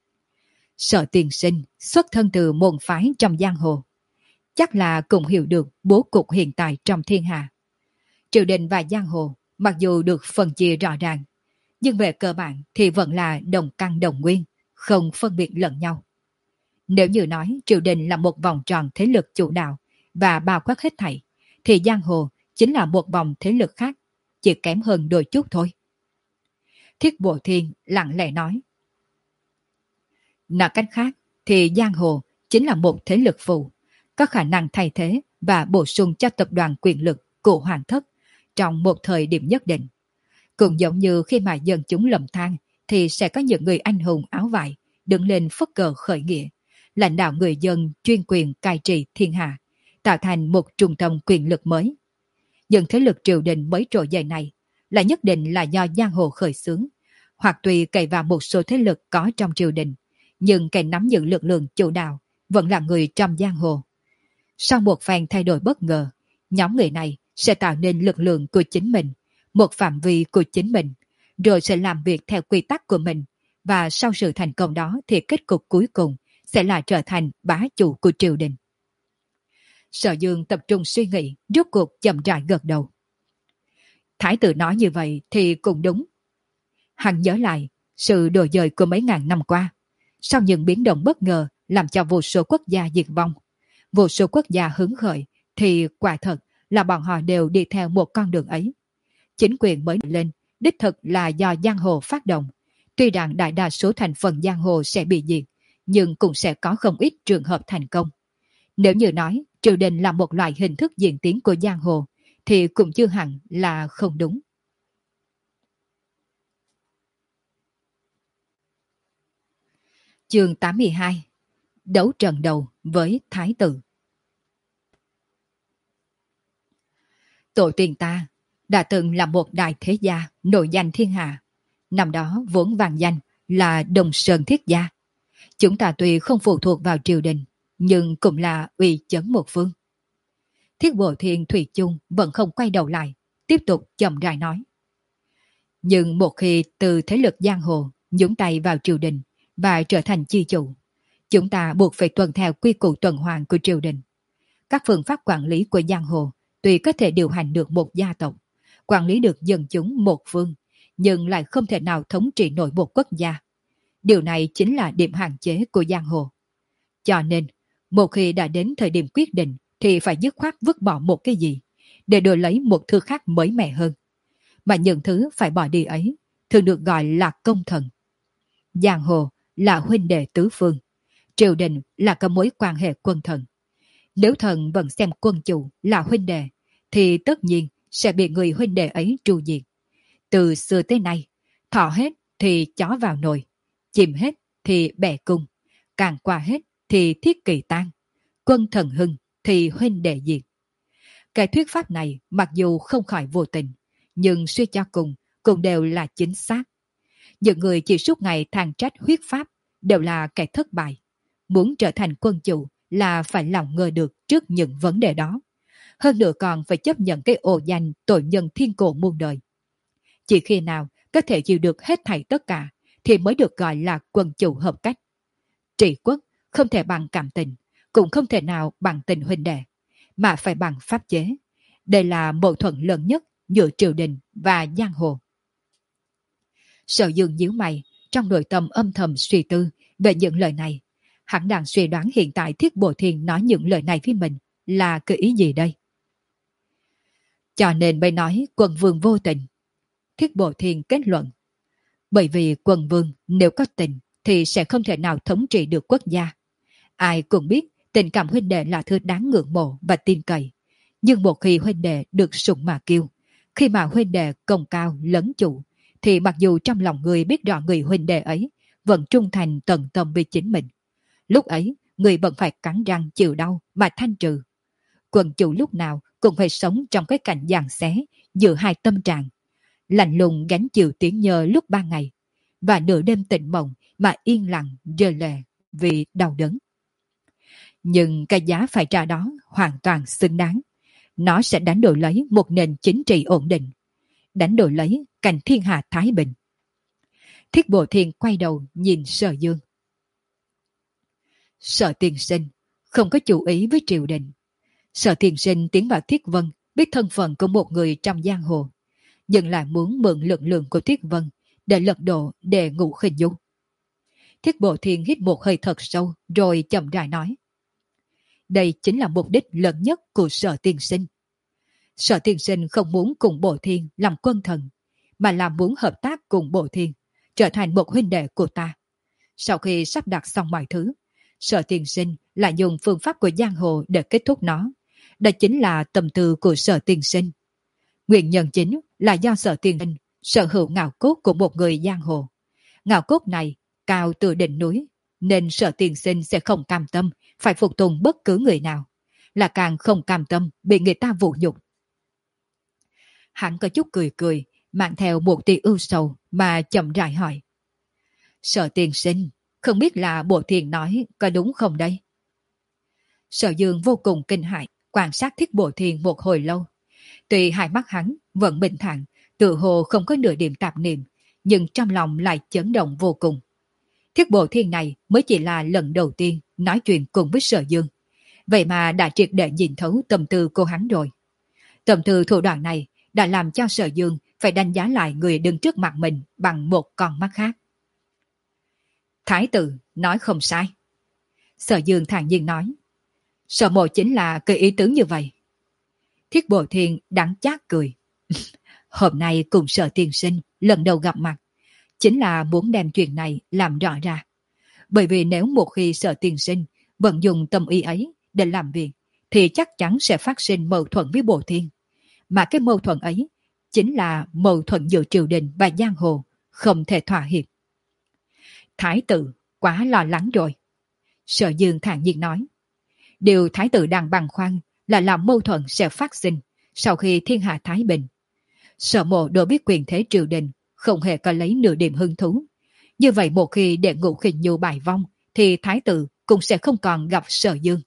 Sở tiên sinh xuất thân từ môn phái trong giang hồ, chắc là cũng hiểu được bố cục hiện tại trong thiên hạ. Triều đình và giang hồ mặc dù được phân chia rõ ràng, nhưng về cơ bản thì vẫn là đồng căn đồng nguyên, không phân biệt lẫn nhau. Nếu như nói triều đình là một vòng tròn thế lực chủ đạo và bao quát hết thảy, thì giang hồ chính là một vòng thế lực khác, chỉ kém hơn đôi chút thôi. Thiết Bộ Thiên lặng lẽ nói. Nói cách khác thì giang hồ chính là một thế lực phụ, có khả năng thay thế và bổ sung cho tập đoàn quyền lực của hoàng thất trong một thời điểm nhất định. Cũng giống như khi mà dân chúng lầm than thì sẽ có những người anh hùng áo vải đứng lên phất cờ khởi nghĩa, lãnh đạo người dân chuyên quyền cai trị thiên hạ, tạo thành một trung tâm quyền lực mới. Nhưng thế lực triều đình mới trỗi dậy này là nhất định là do giang hồ khởi xướng, hoặc tùy cậy vào một số thế lực có trong triều đình, nhưng kẻ nắm giữ lực lượng chủ đạo vẫn là người trong giang hồ. Sau một phen thay đổi bất ngờ, nhóm người này sẽ tạo nên lực lượng của chính mình, một phạm vi của chính mình, rồi sẽ làm việc theo quy tắc của mình, và sau sự thành công đó thì kết cục cuối cùng sẽ là trở thành bá chủ của triều đình. Sở Dương tập trung suy nghĩ, rốt cuộc chậm rãi gật đầu. Thái tử nói như vậy thì cũng đúng. Hắn nhớ lại sự đổi dời của mấy ngàn năm qua, sau những biến động bất ngờ làm cho vô số quốc gia diệt vong, vô số quốc gia hứng khởi, thì quả thật là bọn họ đều đi theo một con đường ấy. Chính quyền mới lên, đích thực là do giang hồ phát động. Tuy rằng đại đa số thành phần giang hồ sẽ bị diệt, nhưng cũng sẽ có không ít trường hợp thành công. Nếu như nói triều đình là một loại hình thức diễn tiến của giang hồ, thì cũng chưa hẳn là không đúng. Chương tám mươi hai. Đấu trận đầu với Thái tử. Tổ tiên ta đã từng là một đại thế gia nổi danh thiên hạ. Năm đó vốn vang danh là Đông Sơn Thiết Gia. Chúng ta tuy không phụ thuộc vào triều đình, nhưng cũng là uy chấn một phương. Thiết Bộ Thiên thủy chung vẫn không quay đầu lại, tiếp tục chậm rãi nói. Nhưng một khi từ thế lực giang hồ nhúng tay vào triều đình và trở thành chi chủ, chúng ta buộc phải tuân theo quy củ tuần hoàn của triều đình. Các phương pháp quản lý của giang hồ tuy có thể điều hành được một gia tộc, quản lý được dân chúng một phương, nhưng lại không thể nào thống trị nổi một quốc gia. Điều này chính là điểm hạn chế của giang hồ. Cho nên, một khi đã đến thời điểm quyết định thì phải dứt khoát vứt bỏ một cái gì, để đổi lấy một thứ khác mới mẻ hơn. Mà những thứ phải bỏ đi ấy thường được gọi là công thần. Giang hồ là huynh đệ tứ phương, triều đình là có mối quan hệ quân thần. Nếu thần vẫn xem quân chủ là huynh đệ, thì tất nhiên sẽ bị người huynh đệ ấy tru diệt. Từ xưa tới nay, thọ hết thì chó vào nồi, chìm hết thì bẻ cung, càng qua hết thì thiết kỷ tan, quân thần hưng thì huynh đệ diệt. Cái thuyết pháp này mặc dù không khỏi vô tình, nhưng suy cho cùng cũng đều là chính xác. Những người chỉ suốt ngày than trách huyết pháp đều là kẻ thất bại. Muốn trở thành quân chủ là phải lòng ngờ được trước những vấn đề đó. Hơn nữa còn phải chấp nhận cái ồ danh tội nhân thiên cổ muôn đời. Chỉ khi nào có thể chịu được hết thảy tất cả thì mới được gọi là quân chủ hợp cách. Trị quốc không thể bằng cảm tình, cũng không thể nào bằng tình huynh đệ, mà phải bằng pháp chế. Đây là mâu thuẫn lớn nhất giữa triều đình và giang hồ. Sở Dương nhíu mày, trong nội tâm âm thầm suy tư về những lời này. Hắn đang suy đoán hiện tại Thiết Bộ Thiên nói những lời này với mình là cái ý gì đây? Cho nên mới nói quần vương vô tình. Thiết Bộ Thiên kết luận. Bởi vì quần vương nếu có tình thì sẽ không thể nào thống trị được quốc gia. Ai cũng biết tình cảm huynh đệ là thứ đáng ngưỡng mộ và tin cậy. Nhưng một khi huynh đệ được sủng mà kiêu, khi mà huynh đệ công cao lấn chủ, thì mặc dù trong lòng người biết rõ người huynh đệ ấy vẫn trung thành tận tâm với chính mình, lúc ấy người vẫn phải cắn răng chịu đau mà thanh trừ. Quần chủ lúc nào cũng phải sống trong cái cảnh giằng xé giữa hai tâm trạng, lạnh lùng gánh chịu tiếng nhơ lúc ban ngày, và nửa đêm tỉnh mộng mà yên lặng rơi lệ vì đau đớn. Nhưng cái giá phải trả đó hoàn toàn xứng đáng. Nó sẽ đánh đổi lấy một nền chính trị ổn định, đánh đổi lấy cảnh thiên hạ thái bình. Thiết Bộ Thiên quay đầu nhìn Sở Dương. Sở tiên sinh không có chú ý với triều đình. Sở tiên sinh tiến vào Thiết Vân biết thân phận của một người trong giang hồ, nhưng lại muốn mượn lực lượng của Thiết Vân để lật đổ để ngụ khinh dung. Thiết Bộ Thiên hít một hơi thật sâu rồi chậm rãi nói. Đây chính là mục đích lớn nhất của Sở tiên sinh. Sở tiên sinh không muốn cùng Bộ Thiên làm quân thần, mà là muốn hợp tác cùng Bộ Thiên, trở thành một huynh đệ của ta. Sau khi sắp đặt xong mọi thứ, Sở tiên sinh lại dùng phương pháp của giang hồ để kết thúc nó. Đó chính là tâm tư của Sở tiên sinh. Nguyên nhân chính là do Sở tiên sinh sở hữu ngạo cốt của một người giang hồ. Ngạo cốt này cao từ đỉnh núi, nên Sở tiên sinh sẽ không cam tâm phải phục tùng bất cứ người nào, là càng không cam tâm bị người ta vũ nhục. Hắn có chút cười cười, mang theo một tia ưu sầu mà chậm rãi hỏi. Sở tiên sinh, không biết là Bộ Thiên nói có đúng không đây? Sở Dương vô cùng kinh hãi, quan sát Thiết Bộ Thiên một hồi lâu. Tuy hai mắt hắn vẫn bình thản, tự hồ không có nửa điểm tạp niệm, nhưng trong lòng lại chấn động vô cùng. Thiết Bộ Thiên này mới chỉ là lần đầu tiên nói chuyện cùng với Sở Dương. Vậy mà đã triệt để nhìn thấu tâm tư cô hắn rồi. Tâm tư thủ đoạn này đã làm cho Sở Dương phải đánh giá lại người đứng trước mặt mình bằng một con mắt khác. Thái tử nói không sai. Sở Dương thản nhiên nói. Sở mộ chính là cái ý tứ như vậy. Thiết Bộ Thiên đắng chát cười. Hôm nay cùng Sở tiên sinh lần đầu gặp mặt, chính là muốn đem chuyện này làm rõ ra. Bởi vì nếu một khi Sở tiên sinh vận dụng tâm ý ấy để làm việc, thì chắc chắn sẽ phát sinh mâu thuẫn với Bộ Thiên. Mà cái mâu thuẫn ấy chính là mâu thuẫn giữa triều đình và giang hồ, không thể thỏa hiệp. Thái tử quá lo lắng rồi. Sở Dương thản nhiên nói. Điều thái tử đang băn khoăn là làm mâu thuẫn sẽ phát sinh sau khi thiên hạ thái bình. Sở mộ đối với quyền thế triều đình không hề có lấy nửa điểm hứng thú. Như vậy một khi đệ ngũ khinh nhu bại vong, thì thái tử cũng sẽ không còn gặp Sở Dương.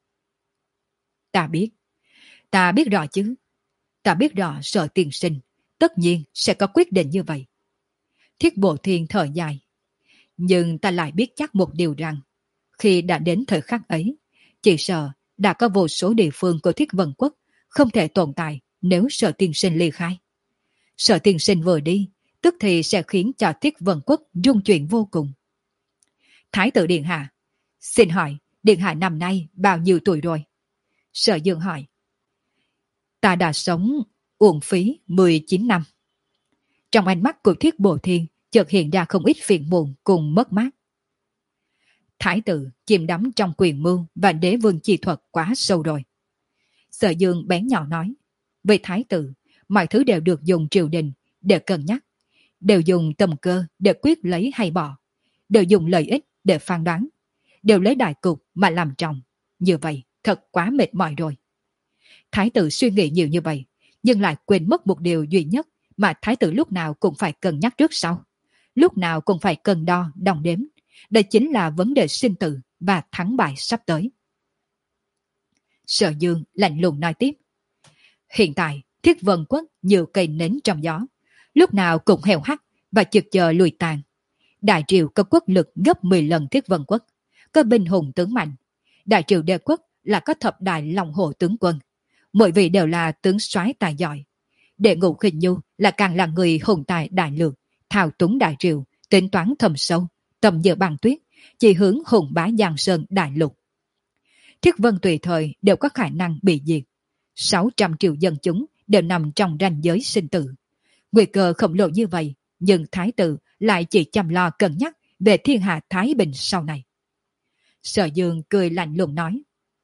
Ta biết. Ta biết rõ chứ. Ta biết rõ Sở tiên sinh tất nhiên sẽ có quyết định như vậy. Thiết Bộ Thiên thở dài. Nhưng ta lại biết chắc một điều rằng, khi đã đến thời khắc ấy, chỉ sợ đã có vô số địa phương của Thiết Vân Quốc không thể tồn tại nếu Sở tiên sinh ly khai. Sở tiên sinh vừa đi, tức thì sẽ khiến cho Thiết Vân Quốc rung chuyển vô cùng. Thái tử Điện Hạ, xin hỏi, Điện Hạ năm nay bao nhiêu tuổi rồi? Sở Dương hỏi. Ta đã sống uổng phí mười chín năm. Trong ánh mắt của Thiết Bộ Thiên chợt hiện ra không ít phiền muộn cùng mất mát. Thái tử chìm đắm trong quyền mưu và đế vương chi thuật quá sâu rồi. Sở Dương bén nhỏ nói. Về thái tử, mọi thứ đều được dùng triều đình để cân nhắc, đều dùng tâm cơ để quyết lấy hay bỏ, đều dùng lợi ích để phán đoán, đều lấy đại cục mà làm trọng. Như vậy thật quá mệt mỏi rồi. Thái tử suy nghĩ nhiều như vậy, nhưng lại quên mất một điều duy nhất mà thái tử lúc nào cũng phải cân nhắc trước sau, lúc nào cũng phải cân đo đong đếm. Đây chính là vấn đề sinh tử và thắng bại sắp tới. Sở Dương lạnh lùng nói tiếp. Hiện tại Thiết Vân Quốc như cây nến trong gió, lúc nào cũng heo hắt và chực chờ lùi tàn. Đại triều có quốc lực gấp mười lần Thiết Vân Quốc, có binh hùng tướng mạnh. Đại triều Đế Quốc là có thập đại lòng hồ tướng quân, mỗi vị đều là tướng soái tài giỏi. Đệ ngũ khinh nhu là càng là người hùng tài đại lược, thao túng đại triều, tính toán thầm sâu, tầm giờ bằng tuyết, chỉ hướng hùng bá Giang Sơn đại lục. Thiết Vân tùy thời đều có khả năng bị diệt. sáu trăm triệu dân chúng đều nằm trong ranh giới sinh tử. Nguy cơ khổng lồ như vậy, nhưng thái tử lại chỉ chăm lo cân nhắc về thiên hạ thái bình sau này. Sở Dương cười lạnh lùng nói.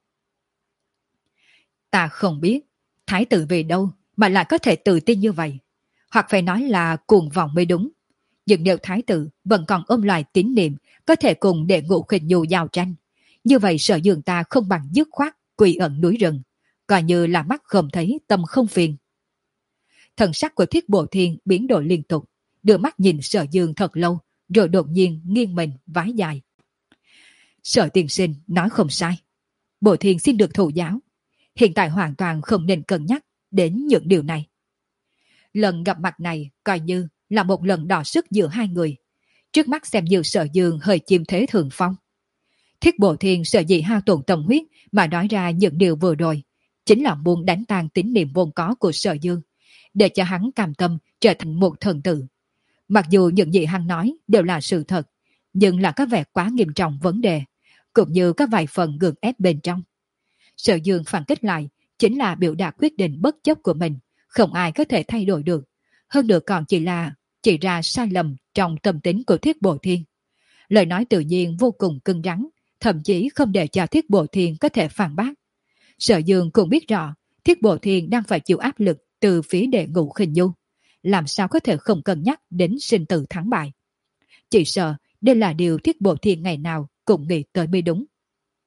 Ta không biết thái tử về đâu mà lại có thể tự tin như vậy, hoặc phải nói là cuồng vọng mới đúng. Nhưng nếu thái tử vẫn còn ôm loại tín niệm có thể cùng đệ ngũ khinh nhu giao tranh, như vậy Sở Dương ta không bằng dứt khoát quỳ ẩn núi rừng, coi như là mắt không thấy tâm không phiền. Thần sắc của Thiết Bộ Thiên biến đổi liên tục, đưa mắt nhìn Sở Dương thật lâu, rồi đột nhiên nghiêng mình vái dài. Sở tiên sinh nói không sai. Bộ Thiên xin được thụ giáo. Hiện tại hoàn toàn không nên cân nhắc đến những điều này. Lần gặp mặt này coi như là một lần đọ sức giữa hai người. Trước mắt xem như Sở Dương hơi chiêm thế thường phong. Thiết Bộ Thiên sợ dĩ hao tổn tâm huyết mà nói ra những điều vừa rồi, chính là muốn đánh tan tín niệm vốn có của Sở Dương, để cho hắn cam tâm trở thành một thần tử. Mặc dù những gì hắn nói đều là sự thật, nhưng là có vẻ quá nghiêm trọng vấn đề, cũng như có vài phần gượng ép bên trong. Sở Dương phản kích lại chính là biểu đạt quyết định bất chấp của mình, không ai có thể thay đổi được. Hơn nữa còn chỉ là chỉ ra sai lầm trong tâm tính của Thiết Bộ Thiên. Lời nói tự nhiên vô cùng cứng rắn, thậm chí không để cho Thiết Bộ Thiên có thể phản bác. Sở Dương cũng biết rõ Thiết Bộ Thiên đang phải chịu áp lực từ phía đệ ngũ khinh nhu, làm sao có thể không cân nhắc đến sinh tử thắng bại. Chỉ sợ đây là điều Thiết Bộ Thiên ngày nào cũng nghĩ tới mới đúng.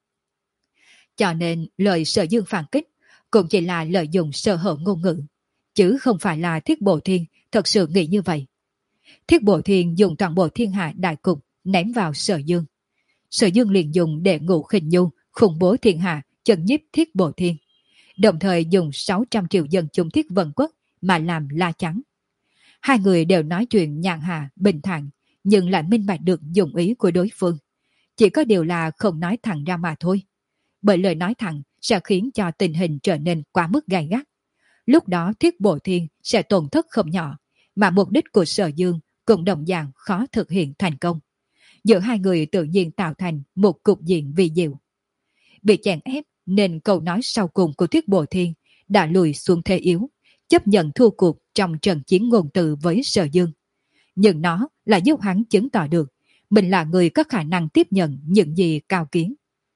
Cho nên lời Sở Dương phản kích cũng chỉ là lợi dụng sơ hở ngôn ngữ, chứ không phải là Thiết Bộ Thiên thật sự nghĩ như vậy. Thiết Bộ Thiên dùng toàn bộ thiên hạ đại cục ném vào Sở Dương. Sở Dương liền dùng đệ ngũ khinh nhu khủng bố thiên hạ chấn nhiếp Thiết Bộ Thiên, đồng thời dùng sáu trăm triệu dân chúng Thiết Vân Quốc mà làm la chắn. Hai người đều nói chuyện nhàn hạ, bình thản, nhưng lại minh bạch được dụng ý của đối phương. Chỉ có điều là không nói thẳng ra mà thôi. Bởi lời nói thẳng sẽ khiến cho tình hình trở nên quá mức gay gắt. Lúc đó Thiết Bộ Thiên sẽ tổn thất không nhỏ, mà mục đích của Sở Dương cũng đồng dạng khó thực hiện thành công. Giữa hai người tự nhiên tạo thành một cục diện vi diệu. Bị chèn ép nên câu nói sau cùng của Thiết Bộ Thiên đã lùi xuống thế yếu, chấp nhận thua cuộc trong trận chiến ngôn từ với Sở Dương. Nhưng nó là giúp hắn chứng tỏ được mình là người có khả năng tiếp nhận những gì cao kiến.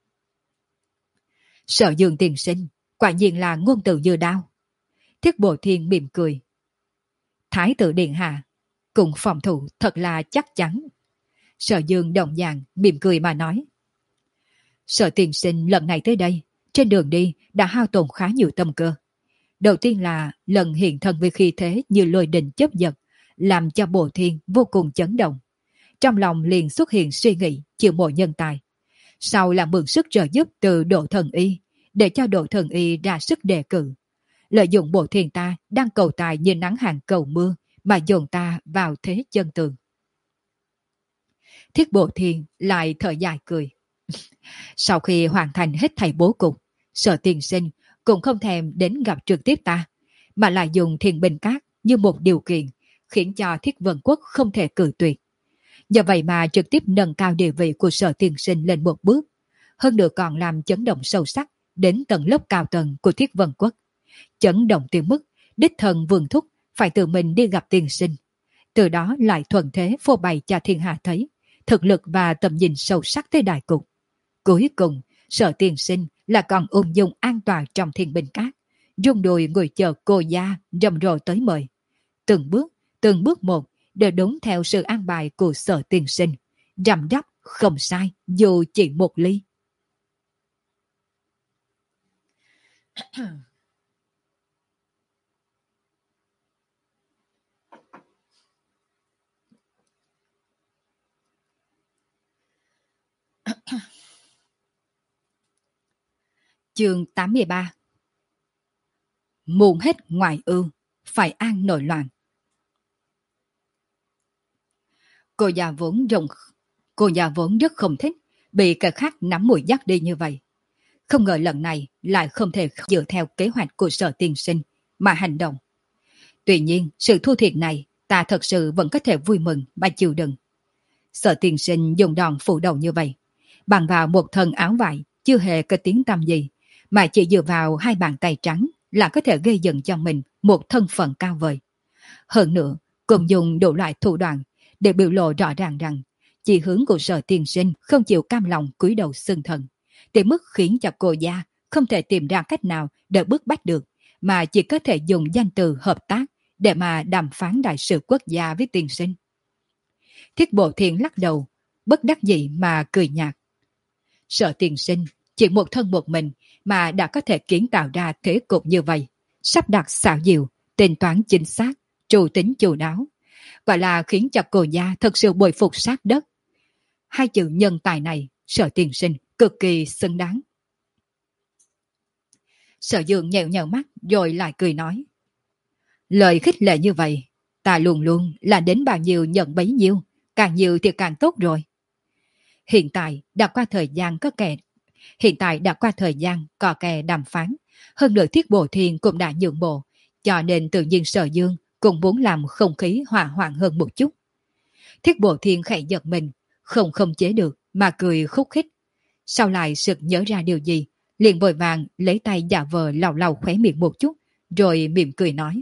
Sở Dương tiền sinh, quả nhiên là ngôn từ như đao. Thiết Bộ Thiên mỉm cười. Thái tử điện hạ, cùng phòng thủ thật là chắc chắn. Sở Dương đồng dạng mỉm cười mà nói. Sở tiền sinh lần này tới đây, trên đường đi đã hao tổn khá nhiều tâm cơ. Đầu tiên là lần hiện thân với khí thế như lôi đình chớp giật, làm cho Bộ Thiên vô cùng chấn động. Trong lòng liền xuất hiện suy nghĩ chiều mộ nhân tài. Sau là mượn sức trợ giúp từ Độ Thần Y, để cho Độ Thần Y ra sức đề cử. Lợi dụng Bộ Thiên ta đang cầu tài như nắng hạn cầu mưa, mà dồn ta vào thế chân tường. Thiết Bộ Thiên lại thở dài cười. Sau khi hoàn thành hết thảy bố cục, Sở tiền sinh cũng không thèm đến gặp trực tiếp ta, mà lại dùng Thiên Bình Các như một điều kiện, khiến cho Thiết Vân Quốc không thể cự tuyệt. Do vậy mà trực tiếp nâng cao địa vị của Sở tiền sinh lên một bước, hơn nữa còn làm chấn động sâu sắc đến tầng lớp cao tầng của Thiết Vân Quốc. Chấn động tới mức đích thân Vương Thúc phải tự mình đi gặp tiền sinh, từ đó lại thuận thế phô bày cho thiên hạ thấy thực lực và tầm nhìn sâu sắc tới đại cục. Cuối cùng, Sở tiền sinh là còn ung dung an toàn trong Thiên Bình Các, rung đùi ngồi chờ cô gia rầm rộ tới mời. Từng bước, từng bước một đều đúng theo sự an bài của Sở tiền sinh, rằm rắp không sai dù chỉ một ly. Chương tám mươi ba. Muôn hết ngoại ưu, phải an nội loạn. Cô già vốn rộng, cô già vốn rất không thích bị kẻ khác nắm mùi dắt đi như vậy. Không ngờ lần này lại không thể dựa theo kế hoạch của Sở tiên sinh mà hành động. Tuy nhiên, sự thua thiệt này ta thật sự vẫn có thể vui mừng mà chịu đựng. Sở tiên sinh dùng đòn phủ đầu như vậy, bằng vào một thân áo vải chưa hề có tiếng tăm gì, mà chỉ dựa vào hai bàn tay trắng là có thể gây dựng cho mình một thân phận cao vời. Hơn nữa, cùng dùng đủ loại thủ đoạn để biểu lộ rõ ràng rằng chỉ hướng của Sở tiên sinh không chịu cam lòng cúi đầu xưng thần, đến mức khiến cho cô gia không thể tìm ra cách nào để bức bách được, mà chỉ có thể dùng danh từ hợp tác để mà đàm phán đại sự quốc gia với tiên sinh. Thiết Bộ Thiên lắc đầu, bất đắc dĩ mà cười nhạt. Sở tiên sinh chỉ một thân một mình mà đã có thể kiến tạo ra thế cục như vậy, sắp đặt xảo diệu, tính toán chính xác, trù tính chu đáo, gọi là khiến cho cô gia thật sự bội phục sát đất. Hai chữ nhân tài này, Sở tiên sinh cực kỳ xứng đáng. Sở Dương nhẹo nhẹo mắt rồi lại cười nói. Lời khích lệ như vậy, ta luôn luôn là đến bao nhiêu nhận bấy nhiêu, càng nhiều thì càng tốt rồi. Hiện tại đã qua thời gian có kẻ Hiện tại đã qua thời gian có kẻ đàm phán, hơn nữa Thiết Bộ Thiên cũng đã nhượng bộ, cho nên tự nhiên Sở Dương cũng muốn làm không khí hòa hoãn hơn một chút. Thiết Bộ Thiên khẽ giật mình, không không chế được mà cười khúc khích. Sau lại sực nhớ ra điều gì, liền vội vàng lấy tay giả vờ lau lau khóe miệng một chút, rồi mỉm cười nói.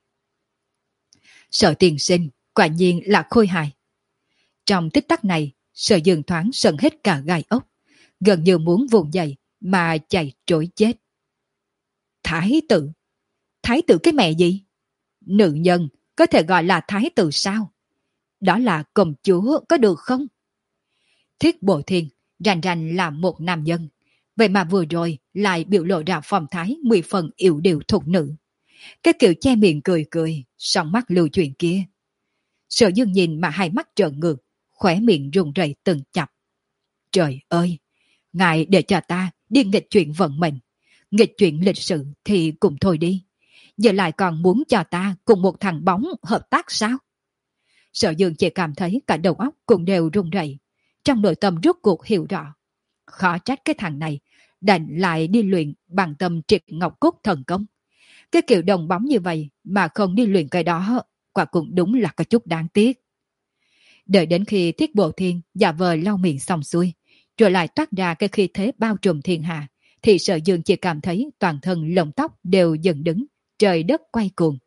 Sở tiên sinh, quả nhiên là khôi hài. Trong tích tắc này, Sở Dương thoáng sần hết cả gai ốc, gần như muốn vùng dậy mà chạy trối chết. Thái tử? Thái tử cái mẹ gì? Nữ nhân có thể gọi là thái tử sao? Đó là công chúa có được không? Thiết Bộ Thiên rành rành là một nam nhân, vậy mà vừa rồi lại biểu lộ ra phong thái mười phần yếu điệu thục nữ. Cái kiểu che miệng cười cười, song mắt lưu chuyện kia. Sở Dương nhìn mà hai mắt trợn ngược, khóe miệng run rẩy từng chập. Trời ơi, ngài để cho ta đi nghịch chuyện vận mệnh, nghịch chuyện lịch sử thì cùng thôi đi. Giờ lại còn muốn cho ta cùng một thằng bóng hợp tác sao? Sở Dương chỉ cảm thấy cả đầu óc cũng đều run rẩy, trong nội tâm rốt cuộc hiểu rõ. Khó trách cái thằng này đành lại đi luyện bằng tâm triệt ngọc cốt thần công. Cái kiểu đồng bóng như vậy mà không đi luyện cái đó, quả cũng đúng là có chút đáng tiếc. Đợi đến khi Thiết Bộ Thiên giả vờ lau miệng xong xuôi, rồi lại toát ra cái khí thế bao trùm thiên hạ, thì Sở Dương chỉ cảm thấy toàn thân lông tóc đều dần đứng, trời đất quay cuồng.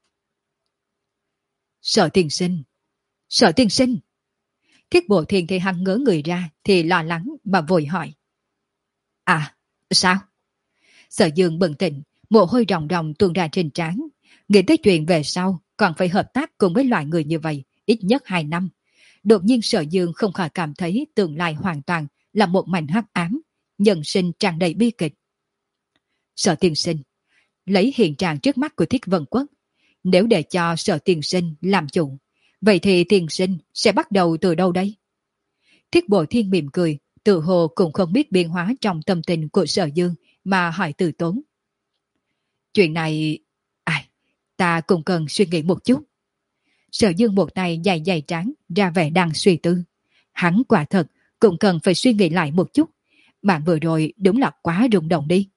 Sở tiên sinh, Sở tiên sinh. Thiết Bộ Thiên thì hắn ngớ người ra thì lo lắng mà vội hỏi. À, sao? Sở Dương bừng tỉnh, mồ hôi ròng ròng tuôn ra trên trán, nghĩ tới chuyện về sau còn phải hợp tác cùng với loại người như vậy ít nhất hai năm. Đột nhiên Sở Dương không khỏi cảm thấy tương lai hoàn toàn là một mảnh hắc ám, nhân sinh tràn đầy bi kịch. Sở tiên sinh, lấy hiện trạng trước mắt của Thiết Vân Quốc, nếu để cho Sở tiên sinh làm chủ, vậy thì tiên sinh sẽ bắt đầu từ đâu đây? Thiết Bộ Thiên mỉm cười, tự hồ cũng không biết biến hóa trong tâm tình của Sở Dương mà hỏi từ tốn. Chuyện này, ai, ta cũng cần suy nghĩ một chút. Sở Dương một tay dày dày trán ra vẻ đang suy tư. Hắn quả thật cũng cần phải suy nghĩ lại một chút. Bạn vừa rồi đúng là quá rung động đi.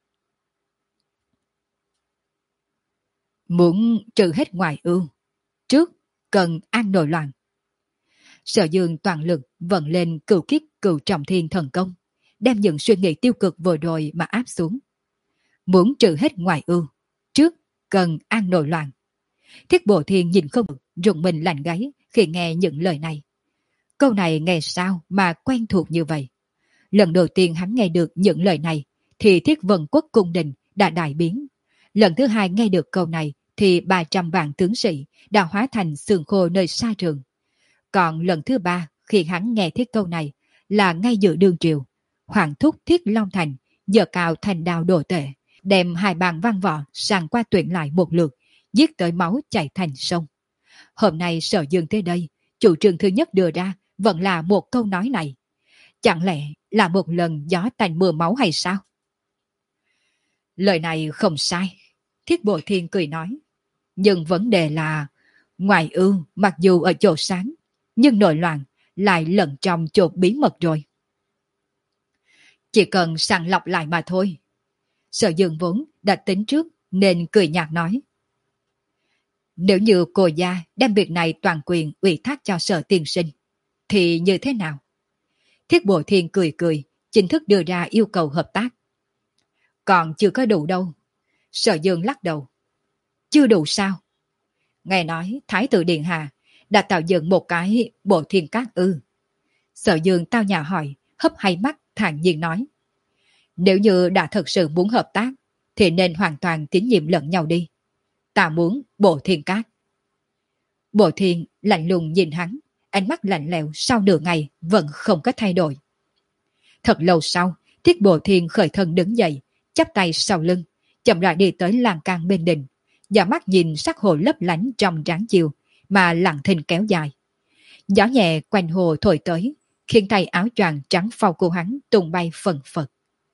Muốn trừ hết ngoại ưu, trước cần an nội loạn. Sở Dương toàn lực vận lên cửu kiếp cửu trọng thiên thần công, đem những suy nghĩ tiêu cực vừa rồi mà áp xuống. Muốn trừ hết ngoại ưu, trước cần an nội loạn. Thiết Bộ Thiên nhìn không được, rùng mình lạnh gáy khi nghe những lời này. Câu này nghe sao mà quen thuộc như vậy? Lần đầu tiên hắn nghe được những lời này thì Thiết Vân Quốc cung đình đã đại biến. Lần thứ hai nghe được câu này thì ba trăm vạn tướng sĩ đã hóa thành xương khô nơi xa trường. Còn lần thứ ba khi hắn nghe thiết câu này là ngay giữa đương triều, Hoàng thúc Thiết Long Thành giờ cao thành đao đổ tệ, đem hai bàn văn võ sang qua tuyển lại một lượt, giết tới máu chảy thành sông. Hôm nay Sở Dương tới đây, chủ trương thứ nhất đưa ra vẫn là một câu nói này. Chẳng lẽ là một lần gió tanh mưa máu hay sao? Lời này không sai, Thiết Bộ Thiên cười nói. Nhưng vấn đề là, ngoại ưu mặc dù ở chỗ sáng, nhưng nội loạn lại lẫn trong chỗ bí mật rồi. Chỉ cần sàng lọc lại mà thôi. Sở Dương vốn đã tính trước nên cười nhạt nói. Nếu như cô gia đem việc này toàn quyền ủy thác cho Sở tiên sinh, thì như thế nào? Thiết Bộ Thiên cười cười, chính thức đưa ra yêu cầu hợp tác. Còn chưa có đủ đâu. Sở Dương lắc đầu. Chưa đủ sao? Nghe nói Thái tử Điện Hạ đã tạo dựng một cái bộ thiên cát ư. Sở Dương tao nhã hỏi, hấp hay mắt thản nhiên nói. Nếu như đã thật sự muốn hợp tác, thì nên hoàn toàn tín nhiệm lẫn nhau đi. Ta muốn bộ thiên cát. Bộ thiên lạnh lùng nhìn hắn, ánh mắt lạnh lẽo sau nửa ngày vẫn không có thay đổi. Thật lâu sau, Thiết Bộ Thiên khởi thân đứng dậy, chắp tay sau lưng, chậm rãi đi tới lan can bên đình, và mắt nhìn sắc hồ lấp lánh trong tráng chiều mà lặng thinh kéo dài. Gió nhẹ quanh hồ thổi tới, khiến tay áo choàng trắng phau của hắn tung bay phần phật.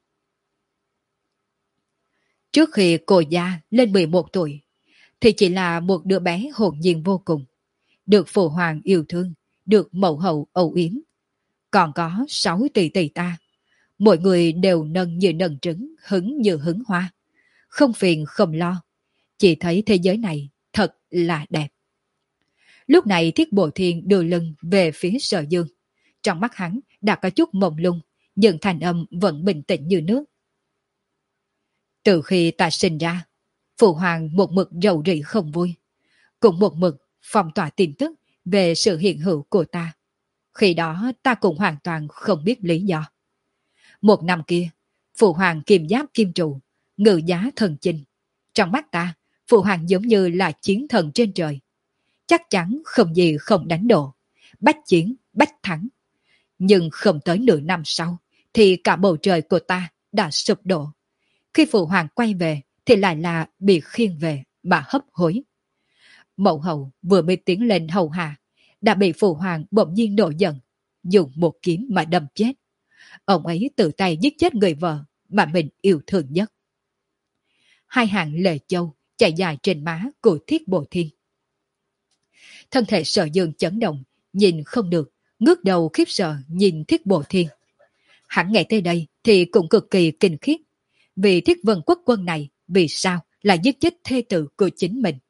Trước khi cô gia lên mười một tuổi, thì chỉ là một đứa bé hồn nhiên vô cùng, được phụ hoàng yêu thương, được mẫu hậu âu yếm. Còn có sáu tỷ tỷ ta, mỗi người đều nâng như nâng trứng, hứng như hứng hoa, không phiền không lo, chỉ thấy thế giới này thật là đẹp. Lúc này Thiết Bộ Thiên đưa lưng về phía Sở Dương, trong mắt hắn đã có chút mông lung, nhưng thanh âm vẫn bình tĩnh như nước. Từ khi ta sinh ra, phụ hoàng một mực rầu rĩ không vui, cũng một mực phong tỏa tin tức về sự hiện hữu của ta. Khi đó ta cũng hoàn toàn không biết lý do. Một năm kia, phụ hoàng kim giáp kim trụ, ngự giá thần chinh. Trong mắt ta, phụ hoàng giống như là chiến thần trên trời. Chắc chắn không gì không đánh đổ, bách chiến, bách thắng. Nhưng không tới nửa năm sau, thì cả bầu trời của ta đã sụp đổ. Khi phụ hoàng quay về, thì lại là bị khiêng về mà hấp hối. Mẫu hậu vừa mới tiến lên hầu hạ, đã bị phụ hoàng bỗng nhiên nổi giận, dùng một kiếm mà đâm chết. Ông ấy tự tay giết chết người vợ mà mình yêu thương nhất. Hai hàng lệ châu chảy dài trên má của Thiết Bồ Thiên. Thân thể Sở Dương chấn động, nhìn không được, ngước đầu khiếp sợ nhìn Thiết Bồ Thiên. Hắn nghe tới đây thì cũng cực kỳ kinh khiếp, vì Thiết Vân Quốc quân này vì sao lại giết chết thê tử của chính mình.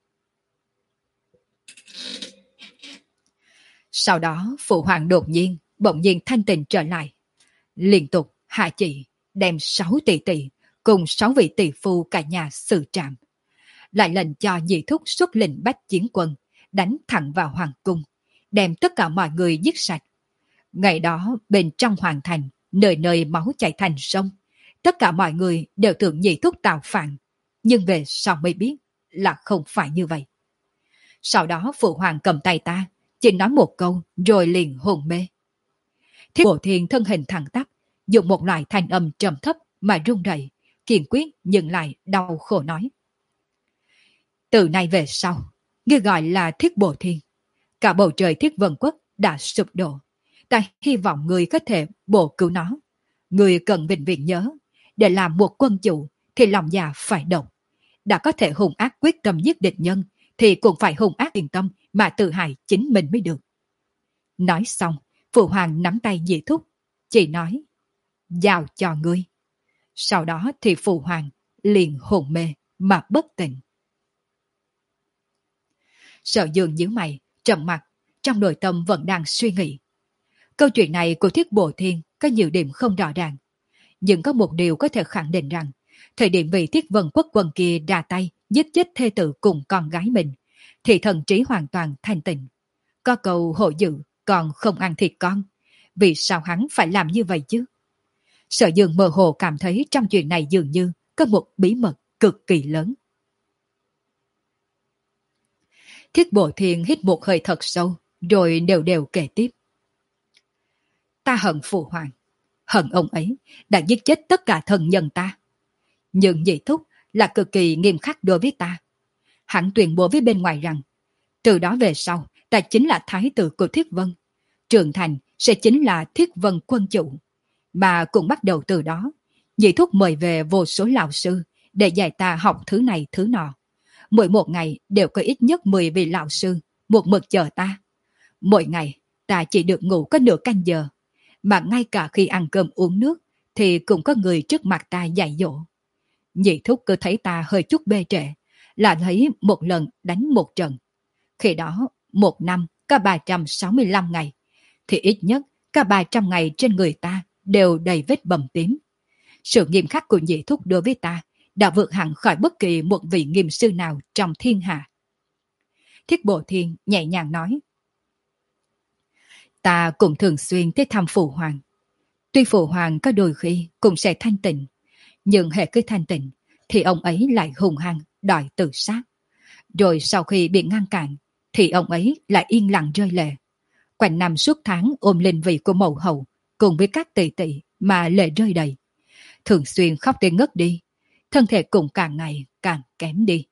Sau đó phụ hoàng đột nhiên bỗng nhiên thanh tình trở lại, liên tục hạ chỉ đem sáu tỷ tỷ cùng sáu vị tỷ phu cả nhà xử trảm, lại lệnh cho nhị thúc xuất lệnh bách chiến quân đánh thẳng vào hoàng cung, đem tất cả mọi người giết sạch. Ngày đó bên trong hoàng thành nơi nơi máu chảy thành sông, tất cả mọi người đều tưởng nhị thúc tạo phản, nhưng về sau mới biết là không phải như vậy. Sau đó phụ hoàng cầm tay ta, chỉ nói một câu rồi liền hôn mê. Thiết Bồ Thiên thân hình thẳng tắp, dùng một loại thanh âm trầm thấp mà run rẩy, kiên quyết nhưng lại đau khổ nói: từ nay về sau, ngươi gọi là Thiết Bồ Thiên. Cả bầu trời Thiết Vân Quốc đã sụp đổ, ta hy vọng ngươi có thể bổ cứu nó. Ngươi cần vĩnh viễn nhớ, để làm một quân chủ thì lòng già phải độc. Đã có thể hung ác quyết tâm giết địch nhân, thì cũng phải hung ác yên tâm mà tự hại chính mình mới được. Nói xong, phụ hoàng nắm tay Nhị thúc, chỉ nói: giao cho ngươi. Sau đó thì phụ hoàng liền hồn mê mà bất tỉnh. Sở Dương nhíu mày, trầm mặt, trong nội tâm vẫn đang suy nghĩ. Câu chuyện này của Thiết Bồ Thiên có nhiều điểm không rõ ràng, nhưng có một điều có thể khẳng định rằng, thời điểm vị Thiết Vân Quốc quân kia ra tay giết chết thê tử cùng con gái mình, thì thần trí hoàn toàn thanh tịnh. Có câu hộ dự còn không ăn thịt con, vì sao hắn phải làm như vậy chứ? Sở Dương mơ hồ cảm thấy trong chuyện này dường như có một bí mật cực kỳ lớn. Thiết Bồ Thiên hít một hơi thật sâu, rồi đều đều kể tiếp. Ta hận phụ hoàng, hận ông ấy đã giết chết tất cả thần nhân ta. Nhưng Nhị thúc là cực kỳ nghiêm khắc đối với ta. Hắn tuyên bố với bên ngoài rằng, từ đó về sau ta chính là thái tử của Thiết Vân, trưởng thành sẽ chính là Thiết Vân quân chủ. Mà cũng bắt đầu từ đó, Nhị thúc mời về vô số lão sư để dạy ta học thứ này thứ nọ. Mỗi một ngày đều có ít nhất mười vị lão sư một mực chờ ta. Mỗi ngày ta chỉ được ngủ có nửa canh giờ, mà ngay cả khi ăn cơm uống nước thì cũng có người trước mặt ta dạy dỗ. Nhị thúc cứ thấy ta hơi chút bê trễ là thấy một lần đánh một trận. Khi đó một năm có ba trăm sáu mươi lăm ngày, thì ít nhất cả ba trăm ngày trên người ta đều đầy vết bầm tím. Sự nghiêm khắc của Nhị thúc đối với ta đã vượt hẳn khỏi bất kỳ một vị nghiêm sư nào trong thiên hạ. Thiết Bồ Thiên nhẹ nhàng nói: ta cũng thường xuyên tới thăm phụ hoàng. Tuy phụ hoàng có đôi khi cũng sẽ thanh tịnh, nhưng hệ cứ thanh tịnh thì ông ấy lại hung hăng đòi tự sát. Rồi sau khi bị ngăn cản thì ông ấy lại yên lặng rơi lệ. Quanh năm suốt tháng ôm linh vị của mẫu hậu cùng với các tỷ tỷ mà lệ rơi đầy. Thường xuyên khóc đến ngất đi, thân thể cũng càng ngày càng kém đi.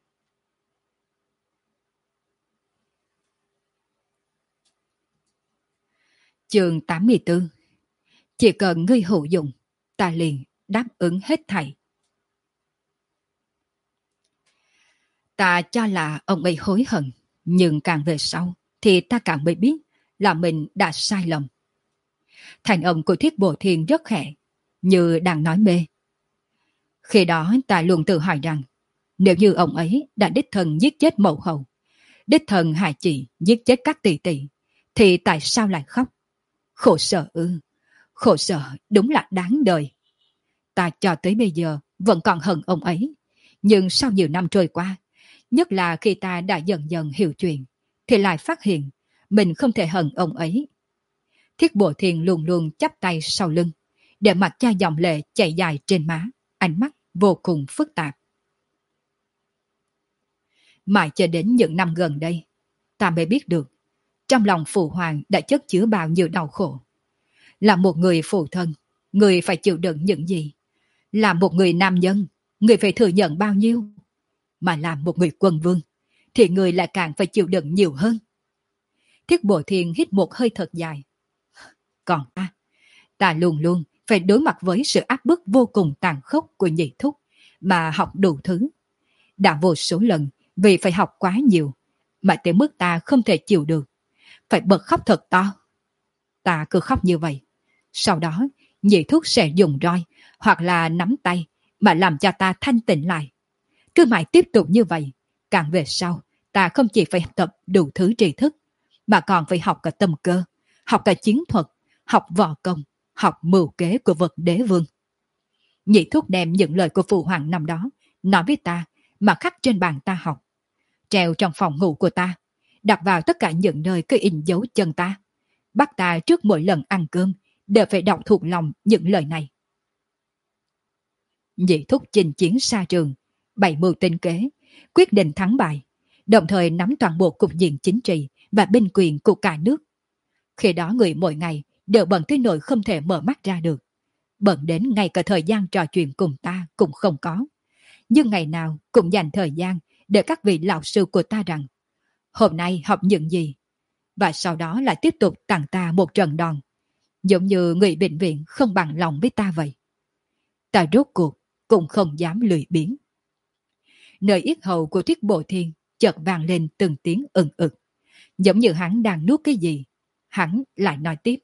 Chương tám mươi tư. Chỉ cần ngươi hữu dụng, ta liền đáp ứng hết thảy. Ta cho là ông ấy hối hận, nhưng càng về sau thì ta càng mới biết là mình đã sai lầm. Thành âm của Thiết Bồ Thiên rất khẽ, như đang nói mê. Khi đó ta luôn tự hỏi rằng, nếu như ông ấy đã đích thân giết chết mẫu hậu, đích thân hại chị giết chết các tỷ tỷ, thì tại sao lại khóc? Khổ sở ư, khổ sở đúng là đáng đời. Ta cho tới bây giờ vẫn còn hận ông ấy, nhưng sau nhiều năm trôi qua, nhất là khi ta đã dần dần hiểu chuyện, thì lại phát hiện mình không thể hận ông ấy. Thiết Bồ Thiên luôn luôn chắp tay sau lưng, để mặc cho dòng lệ chảy dài trên má, ánh mắt vô cùng phức tạp. Mãi cho đến những năm gần đây, ta mới biết được, trong lòng phụ hoàng đã chất chứa bao nhiêu đau khổ. Là một người phụ thân, người phải chịu đựng những gì? Là một người nam nhân, người phải thừa nhận bao nhiêu? Mà làm một người quân vương, thì người lại càng phải chịu đựng nhiều hơn. Thiết Bộ Thiên hít một hơi thật dài. Còn ta, ta luôn luôn phải đối mặt với sự áp bức vô cùng tàn khốc của nhị thúc, mà học đủ thứ. Đã vô số lần vì phải học quá nhiều, mà tới mức ta không thể chịu được, phải bật khóc thật to. Ta cứ khóc như vậy, sau đó nhị thúc sẽ dùng roi hoặc là nắm tay mà làm cho ta thanh tịnh lại. Cứ mãi tiếp tục như vậy, càng về sau ta không chỉ phải tập đủ thứ tri thức, mà còn phải học cả tâm cơ, học cả chiến thuật, học võ công, học mưu kế của vật đế vương. Nhị thúc đem những lời của phụ hoàng năm đó nói với ta mà khắc trên bàn ta học, treo trong phòng ngủ của ta, đặt vào tất cả những nơi có in dấu chân ta, bắt ta trước mỗi lần ăn cơm đều phải đọc thuộc lòng những lời này. Nhị thúc chinh chiến xa trường, bày mưu tinh kế, quyết định thắng bại, đồng thời nắm toàn bộ cục diện chính trị và binh quyền của cả nước. Khi đó người mỗi ngày đều bận tới nỗi không thể mở mắt ra được, bận đến ngay cả thời gian trò chuyện cùng ta cũng không có. Nhưng ngày nào cũng dành thời gian để các vị lão sư của ta rằng hôm nay học những gì, và sau đó lại tiếp tục tặng ta một trận đòn, giống như người bệnh viện không bằng lòng với ta vậy. Ta rốt cuộc cũng không dám lười biếng. Nơi yết hầu của Thiết Bộ Thiên chợt vang lên từng tiếng ừng ực, giống như hắn đang nuốt cái gì. Hắn lại nói tiếp.